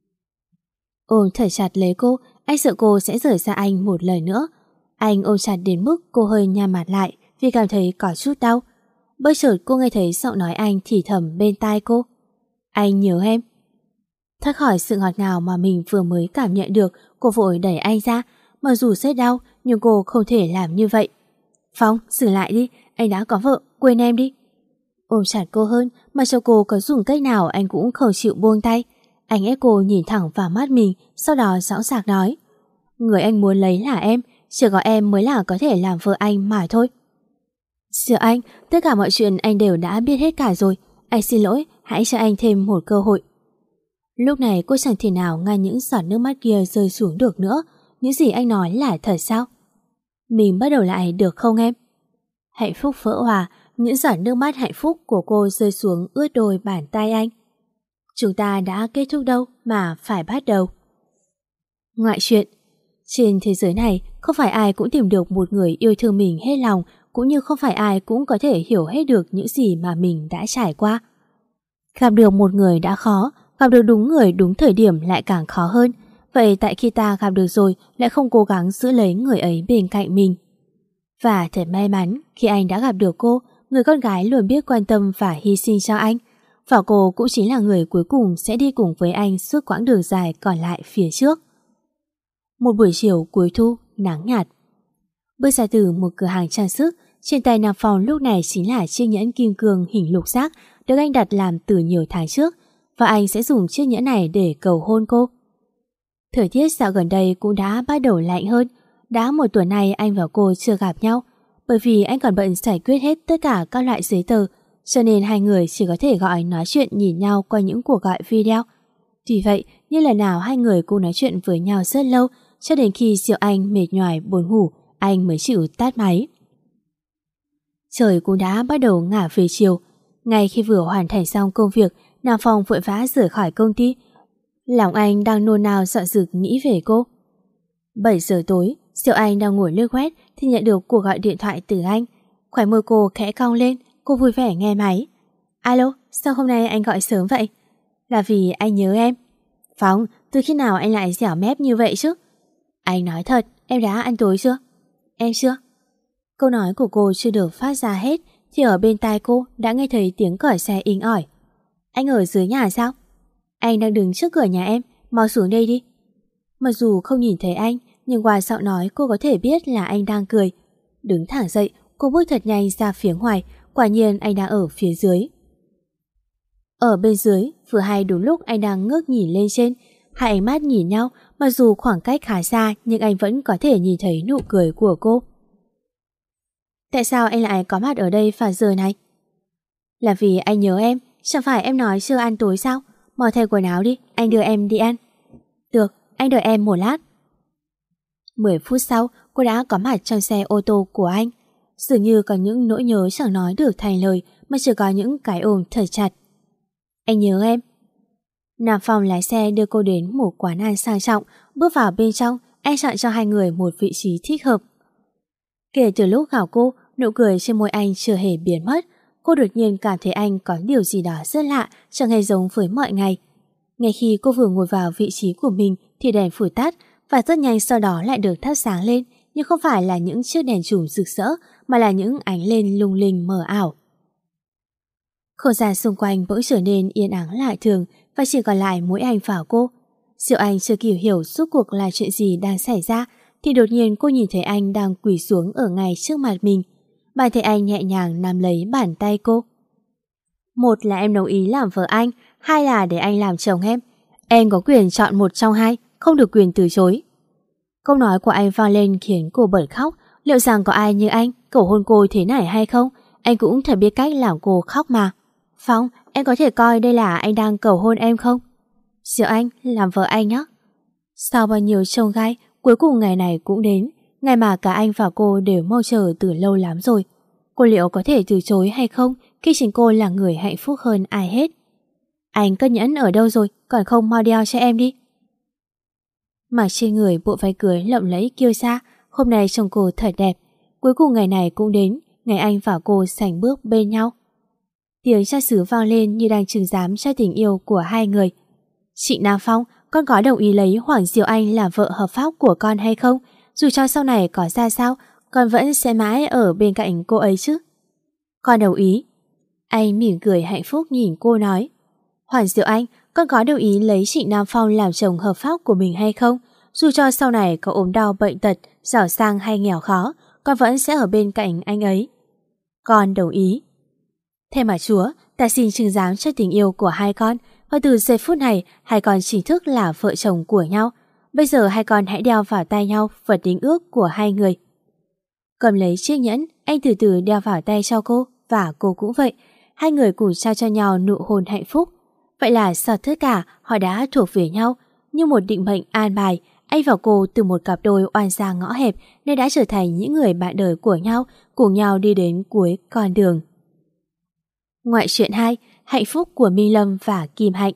Ôm thật chặt lấy cô, anh sợ cô sẽ rời xa anh một lời nữa. Anh ôm chặt đến mức cô hơi nhăn mặt lại vì cảm thấy có chút đau. Bất chợt cô nghe thấy giọng nói anh thì thầm bên tai cô. Anh nhớ em. Thoát khỏi sự ngọt ngào mà mình vừa mới cảm nhận được, cô vội đẩy anh ra. Mặc dù rất đau, nhưng cô không thể làm như vậy. Phong, dừng lại đi, anh đã có vợ, quên em đi. Ôm chặt cô hơn, mà cho cô có dùng cách nào anh cũng không chịu buông tay. Anh ép cô nhìn thẳng vào mắt mình, sau đó rõ ràng nói. Người anh muốn lấy là em, chỉ có em mới là có thể làm vợ anh mà thôi. Diệu Anh, tất cả mọi chuyện anh đều đã biết hết cả rồi. Anh xin lỗi, hãy cho anh thêm một cơ hội. Lúc này cô chẳng thể nào ngăn những giọt nước mắt kia rơi xuống được nữa. Những gì anh nói là thật sao? Mình bắt đầu lại được không em? Hạnh phúc vỡ hòa, những giọt nước mắt hạnh phúc của cô rơi xuống ướt đôi bàn tay anh. Chúng ta đã kết thúc đâu mà phải bắt đầu. Ngoại chuyện. Trên thế giới này, không phải ai cũng tìm được một người yêu thương mình hết lòng, cũng như không phải ai cũng có thể hiểu hết được những gì mà mình đã trải qua. Gặp được một người đã khó, gặp được đúng người đúng thời điểm lại càng khó hơn. Vậy tại khi ta gặp được rồi lại không cố gắng giữ lấy người ấy bên cạnh mình. Và thật may mắn khi anh đã gặp được cô, người con gái luôn biết quan tâm và hy sinh cho anh. Và cô cũng chính là người cuối cùng sẽ đi cùng với anh suốt quãng đường dài còn lại phía trước. Một buổi chiều cuối thu, nắng nhạt. Bước ra từ một cửa hàng trang sức, trên tay Nam Phong lúc này chính là chiếc nhẫn kim cương hình lục giác được anh đặt làm từ nhiều tháng trước, và anh sẽ dùng chiếc nhẫn này để cầu hôn cô. Thời tiết dạo gần đây cũng đã bắt đầu lạnh hơn. Đã một tuần nay anh và cô chưa gặp nhau, bởi vì anh còn bận giải quyết hết tất cả các loại giấy tờ, cho nên hai người chỉ có thể gọi nói chuyện nhìn nhau qua những cuộc gọi video. Tuy vậy, như lần nào hai người cũng nói chuyện với nhau rất lâu, cho đến khi Diệu Anh mệt nhoài buồn ngủ, anh mới chịu tắt máy. Trời cũng đã bắt đầu ngả về chiều. Ngay khi vừa hoàn thành xong công việc, Nam Phong vội vã rời khỏi công ty. Lòng anh đang nôn nao dọn dực nghĩ về cô. bảy giờ tối, Diệu Anh đang ngồi lướt web thì nhận được cuộc gọi điện thoại từ anh. Khóe môi cô khẽ cong lên, cô vui vẻ nghe máy. Alo, sao hôm nay anh gọi sớm vậy? Là vì anh nhớ em. Phong, từ khi nào anh lại dẻo mép như vậy chứ? Anh nói thật, em đã ăn tối chưa? Em chưa. Câu nói của cô chưa được phát ra hết thì ở bên tai cô đã nghe thấy tiếng còi xe inh ỏi. Anh ở dưới nhà sao? Anh đang đứng trước cửa nhà em, mau xuống đây đi. Mặc dù không nhìn thấy anh, nhưng qua giọng nói cô có thể biết là anh đang cười. Đứng thẳng dậy, cô bước thật nhanh ra phía ngoài, quả nhiên anh đang ở phía dưới. Ở bên dưới, vừa hay đúng lúc anh đang ngước nhìn lên trên, hai ánh mắt nhìn nhau, mặc dù khoảng cách khá xa nhưng anh vẫn có thể nhìn thấy nụ cười của cô. Tại sao anh lại có mặt ở đây vào giờ này? Là vì anh nhớ em, chẳng phải em nói chưa ăn tối sao? Mau thay quần áo đi, anh đưa em đi ăn. Được, anh đợi em một lát. Mười phút sau, cô đã có mặt trong xe ô tô của anh. dường như có những nỗi nhớ chẳng nói được thành lời mà chỉ có những cái ôm thật chặt. Anh nhớ em. Nam Phong lái xe đưa cô đến một quán ăn sang trọng. Bước vào bên trong, anh chọn cho hai người một vị trí thích hợp. Kể từ lúc gặp cô, nụ cười trên môi anh chưa hề biến mất. Cô đột nhiên cảm thấy anh có điều gì đó rất lạ, chẳng hề giống với mọi ngày. Ngay khi cô vừa ngồi vào vị trí của mình thì đèn phủi tắt, và rất nhanh sau đó lại được thắp sáng lên, nhưng không phải là những chiếc đèn chùm rực rỡ mà là những ánh lên lung linh mờ ảo. Không gian xung quanh bỗng trở nên yên ắng lạ thường và chỉ còn lại mỗi anh và cô. Diệu Anh chưa kịp hiểu suốt cuộc là chuyện gì đang xảy ra thì đột nhiên cô nhìn thấy anh đang quỳ xuống ở ngay trước mặt mình. Bàn tay anh nhẹ nhàng nắm lấy bàn tay cô. Một là em đồng ý làm vợ anh, hai là để anh làm chồng em. Em có quyền chọn một trong hai, không được quyền từ chối. Câu nói của anh vang lên khiến cô bật khóc. Liệu rằng có ai như anh cầu hôn cô thế này hay không? Anh cũng thật biết cách làm cô khóc mà. Phong, em có thể coi đây là anh đang cầu hôn em không? Diệu Anh, làm vợ anh nhé. Sau bao nhiêu chông gai, cuối cùng ngày này cũng đến. Ngày mà cả anh và cô đều mong chờ từ lâu lắm rồi. Cô liệu có thể từ chối hay không khi chính cô là người hạnh phúc hơn ai hết? Anh cất nhẫn ở đâu rồi, còn không mau đeo cho em đi. Mặc trên người bộ váy cưới lộng lẫy kiêu sa, hôm nay trông cô thật đẹp. Cuối cùng ngày này cũng đến, ngày anh và cô sánh bước bên nhau. Tiếng cha xứ vang lên như đang trừng giám cho tình yêu của hai người. Chị Nam Phong, con có đồng ý lấy Hoàng Diệu Anh làm vợ hợp pháp của con hay không? Dù cho sau này có ra sao, con vẫn sẽ mãi ở bên cạnh cô ấy chứ? Con đồng ý. Anh mỉm cười hạnh phúc nhìn cô nói. Hoàng Diệu Anh, con có đồng ý lấy chị Nam Phong làm chồng hợp pháp của mình hay không? Dù cho sau này có ốm đau bệnh tật, giàu sang hay nghèo khó, con vẫn sẽ ở bên cạnh anh ấy. Con đồng ý. Thế mà Chúa, ta xin chứng giám cho tình yêu của hai con, và từ giây phút này hai con chính thức là vợ chồng của nhau. Bây giờ hai con hãy đeo vào tay nhau vật đính ước của hai người. Cầm lấy chiếc nhẫn, anh từ từ đeo vào tay cho cô, và cô cũng vậy. Hai người cùng trao cho nhau nụ hôn hạnh phúc. Vậy là sau tất cả họ đã thuộc về nhau. Như một định mệnh an bài, anh và cô từ một cặp đôi oan gia ngõ hẹp nên đã trở thành những người bạn đời của nhau, cùng nhau đi đến cuối con đường. Ngoại truyện hai, hạnh phúc của Minh Lâm và Kim Hạnh.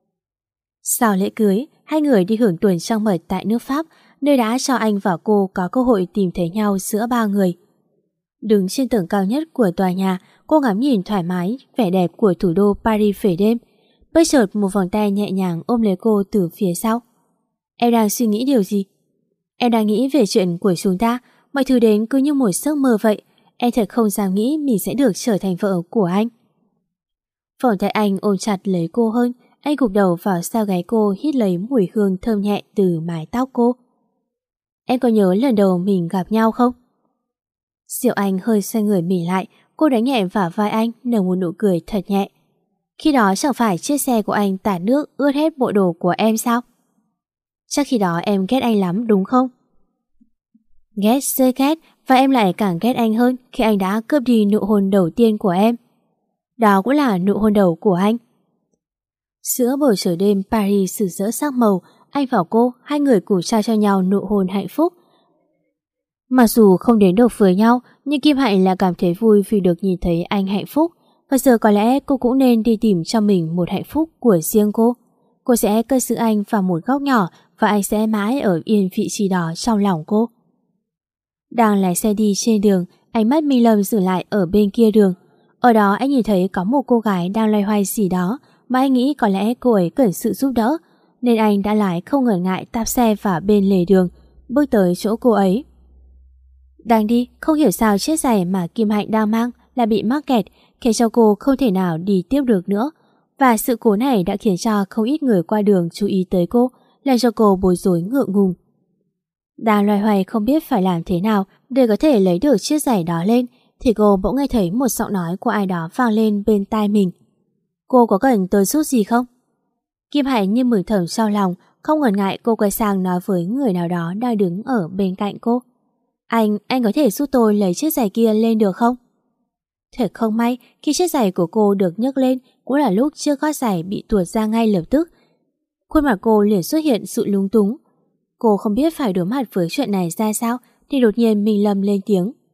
Sau lễ cưới, hai người đi hưởng tuần trăng mật tại nước Pháp, nơi đã cho anh và cô có cơ hội tìm thấy nhau giữa ba người. Đứng trên tầng cao nhất của tòa nhà, cô ngắm nhìn thoải mái vẻ đẹp của thủ đô Paris về đêm. Bất chợt một vòng tay nhẹ nhàng ôm lấy cô từ phía sau. Em đang suy nghĩ điều gì? Em đang nghĩ về chuyện của chúng ta. Mọi thứ đến cứ như một giấc mơ vậy. Em thật không dám nghĩ mình sẽ được trở thành vợ của anh. Vòng tay anh ôm chặt lấy cô hơn. Anh gục đầu vào sau gáy cô, hít lấy mùi hương thơm nhẹ từ mái tóc cô. Em có nhớ lần đầu mình gặp nhau không? Diệu Anh hơi xoay người mỉ lại. Cô đánh nhẹ vào vai anh, nở một nụ cười thật nhẹ. Khi đó chẳng phải chiếc xe của anh tạt nước ướt hết bộ đồ của em sao? Chắc khi đó em ghét anh lắm đúng không? Ghét, rất ghét, và em lại càng ghét anh hơn khi anh đã cướp đi nụ hôn đầu tiên của em. Đó cũng là nụ hôn đầu của anh. Giữa bầu trời đêm Paris rực rỡ sắc màu, anh và cô, hai người cùng trao cho nhau nụ hôn hạnh phúc. Mặc dù không đến được với nhau, nhưng Kim Hạnh là cảm thấy vui vì được nhìn thấy anh hạnh phúc. Và giờ có lẽ cô cũng nên đi tìm cho mình một hạnh phúc của riêng cô. Cô sẽ cất giữ anh vào một góc nhỏ và anh sẽ mãi ở yên vị trí đó trong lòng cô. Đang lái xe đi trên đường, ánh mắt Minh Lâm dừng lại ở bên kia đường. Ở đó anh nhìn thấy có một cô gái đang loay hoay gì đó mà anh nghĩ có lẽ cô ấy cần sự giúp đỡ, nên anh đã lái không ngần ngại táp xe vào bên lề đường, bước tới chỗ cô ấy. Đang đi, không hiểu sao chiếc giày mà Kim Hạnh đang mang là bị mắc kẹt, khiến cho cô không thể nào đi tiếp được nữa. Và sự cố này đã khiến cho không ít người qua đường chú ý tới cô, làm cho cô bối rối ngượng ngùng. Đang loay hoay không biết phải làm thế nào để có thể lấy được chiếc giày đó lên, thì cô bỗng nghe thấy một giọng nói của ai đó vang lên bên tai mình. Cô có cần tôi giúp gì không? Kim Hạnh như mừng thầm sau lòng, không ngần ngại cô quay sang nói với người nào đó đang đứng ở bên cạnh cô. Anh, anh có thể giúp tôi lấy chiếc giày kia lên được không? Thật không may, khi chiếc giày của cô được nhấc lên cũng là lúc chiếc gót giày bị tuột ra ngay lập tức. Khuôn mặt cô liền xuất hiện sự lúng túng. Cô không biết phải đối mặt với chuyện này ra sao thì đột nhiên Minh Lâm lên tiếng.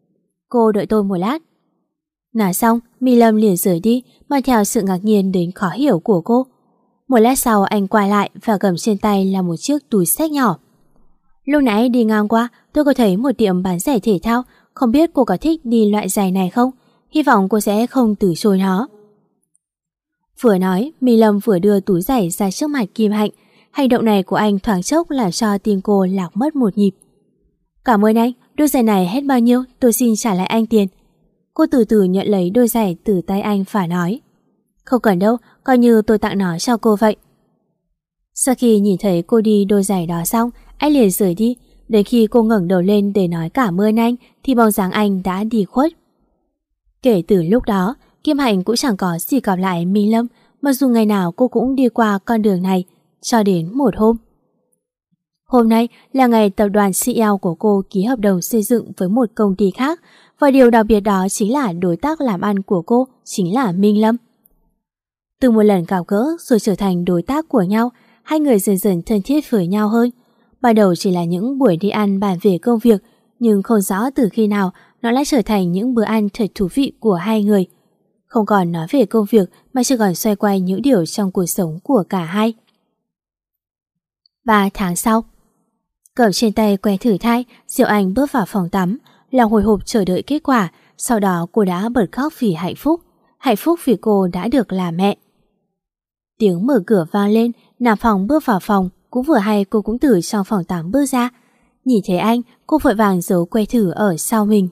Cô đợi tôi một lát. Nói xong, Mi Lâm liền rời đi, mang theo sự ngạc nhiên đến khó hiểu của cô. Một lát sau anh quay lại và cầm trên tay là một chiếc túi xách nhỏ. Lúc nãy đi ngang qua, tôi có thấy một tiệm bán giày thể thao, không biết cô có thích đi loại giày này không? Hy vọng cô sẽ không từ chối nó. Vừa nói, Mi Lâm vừa đưa túi giày ra trước mặt Kim Hạnh. Hành động này của anh thoáng chốc làm cho tim cô lạc mất một nhịp. Cảm ơn anh, đôi giày này hết bao nhiêu, tôi xin trả lại anh tiền. Cô từ từ nhận lấy đôi giày từ tay anh và nói. Không cần đâu, coi như tôi tặng nó cho cô vậy. Sau khi nhìn thấy cô đi đôi giày đó xong, anh liền rời đi. Đến khi cô ngẩng đầu lên để nói cảm ơn anh thì bóng dáng anh đã đi khuất. Kể từ lúc đó, Kim Hạnh cũng chẳng có gì gặp lại Mi Lâm, mặc dù ngày nào cô cũng đi qua con đường này, cho đến một hôm. Hôm nay là ngày tập đoàn xê e o của cô ký hợp đồng xây dựng với một công ty khác, và điều đặc biệt đó chính là đối tác làm ăn của cô chính là Minh Lâm. Từ một lần gặp gỡ rồi trở thành đối tác của nhau, hai người dần dần thân thiết với nhau hơn. Ban đầu chỉ là những buổi đi ăn bàn về công việc, nhưng không rõ từ khi nào nó lại trở thành những bữa ăn thật thú vị của hai người. Không còn nói về công việc mà chỉ còn xoay quanh những điều trong cuộc sống của cả hai. Ba tháng sau, cầm trên tay que thử thai, Diệu Anh bước vào phòng tắm, lòng hồi hộp chờ đợi kết quả. Sau đó cô đã bật khóc vì hạnh phúc, hạnh phúc vì cô đã được làm mẹ. Tiếng mở cửa vang lên, Nam Phong bước vào phòng, cũng vừa hay cô cũng từ trong phòng tắm bước ra. Nhìn thấy anh, cô vội vàng giấu que thử ở sau mình.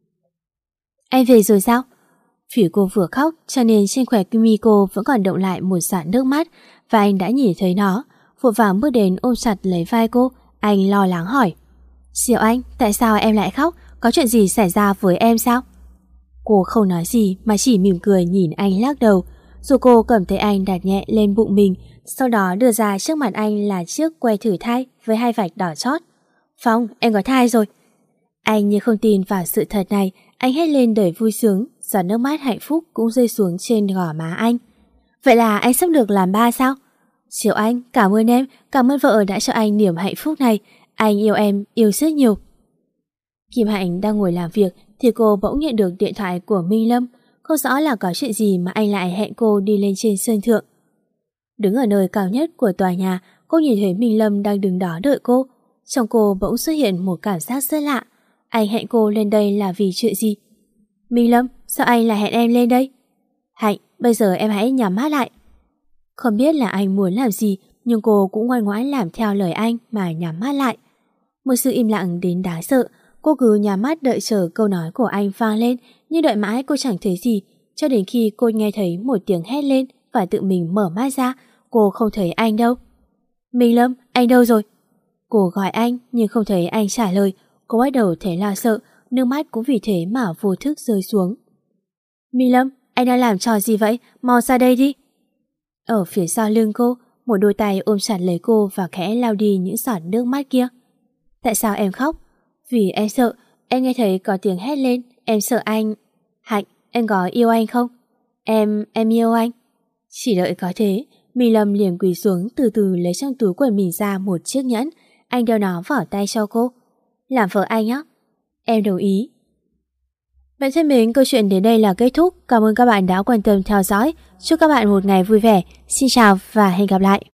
Anh về rồi sao? Vì cô vừa khóc cho nên trên khóe mi cô vẫn còn động lại một giọt nước mắt, và anh đã nhìn thấy nó, vội vàng bước đến ôm chặt lấy vai cô. Anh lo lắng hỏi. Diệu Anh, tại sao em lại khóc? Có chuyện gì xảy ra với em sao? Cô không nói gì mà chỉ mỉm cười nhìn anh lắc đầu. Rồi cô cầm tay anh đặt nhẹ lên bụng mình, sau đó đưa ra trước mặt anh là chiếc que thử thai với hai vạch đỏ chót. Phong, em có thai rồi. Anh như không tin vào sự thật này, anh hét lên đầy vui sướng, giọt nước mắt hạnh phúc cũng rơi xuống trên gò má anh. Vậy là anh sắp được làm ba sao? Diệu Anh, cảm ơn em, cảm ơn vợ đã cho anh niềm hạnh phúc này. Anh yêu em, yêu rất nhiều. Kim Hạnh đang ngồi làm việc thì cô bỗng nhận được điện thoại của Minh Lâm. Không rõ là có chuyện gì mà anh lại hẹn cô đi lên trên sân thượng. Đứng ở nơi cao nhất của tòa nhà, cô nhìn thấy Minh Lâm đang đứng đó đợi cô. Trong cô bỗng xuất hiện một cảm giác rất lạ. Anh hẹn cô lên đây là vì chuyện gì? Minh Lâm, sao anh lại hẹn em lên đây? Hạnh, bây giờ em hãy nhắm mắt lại. Không biết là anh muốn làm gì, nhưng cô cũng ngoan ngoãn làm theo lời anh mà nhắm mắt lại. Một sự im lặng đến đáng sợ. Cô cứ nhắm mắt đợi chờ câu nói của anh vang lên, nhưng đợi mãi cô chẳng thấy gì, cho đến khi cô nghe thấy một tiếng hét lên và tự mình mở mắt ra. Cô không thấy anh đâu. Minh Lâm, anh đâu rồi? Cô gọi anh nhưng không thấy anh trả lời. Cô bắt đầu thấy lo sợ, nước mắt cũng vì thế mà vô thức rơi xuống. Minh Lâm, anh đang làm trò gì vậy? Mau ra đây đi. Ở phía sau lưng cô, một đôi tay ôm chặt lấy cô và khẽ lau đi những giọt nước mắt kia. Tại sao em khóc? Vì em sợ, em nghe thấy có tiếng hét lên, em sợ anh. Hạnh, em có yêu anh không? Em, em yêu anh. Chỉ đợi có thế, Minh Lâm liền quỳ xuống từ từ lấy trong túi quần mình ra một chiếc nhẫn. Anh đeo nó vào tay cho cô. Làm vợ anh á? Em đồng ý. Bạn thân mến, câu chuyện đến đây là kết thúc. Cảm ơn các bạn đã quan tâm theo dõi. Chúc các bạn một ngày vui vẻ. Xin chào và hẹn gặp lại.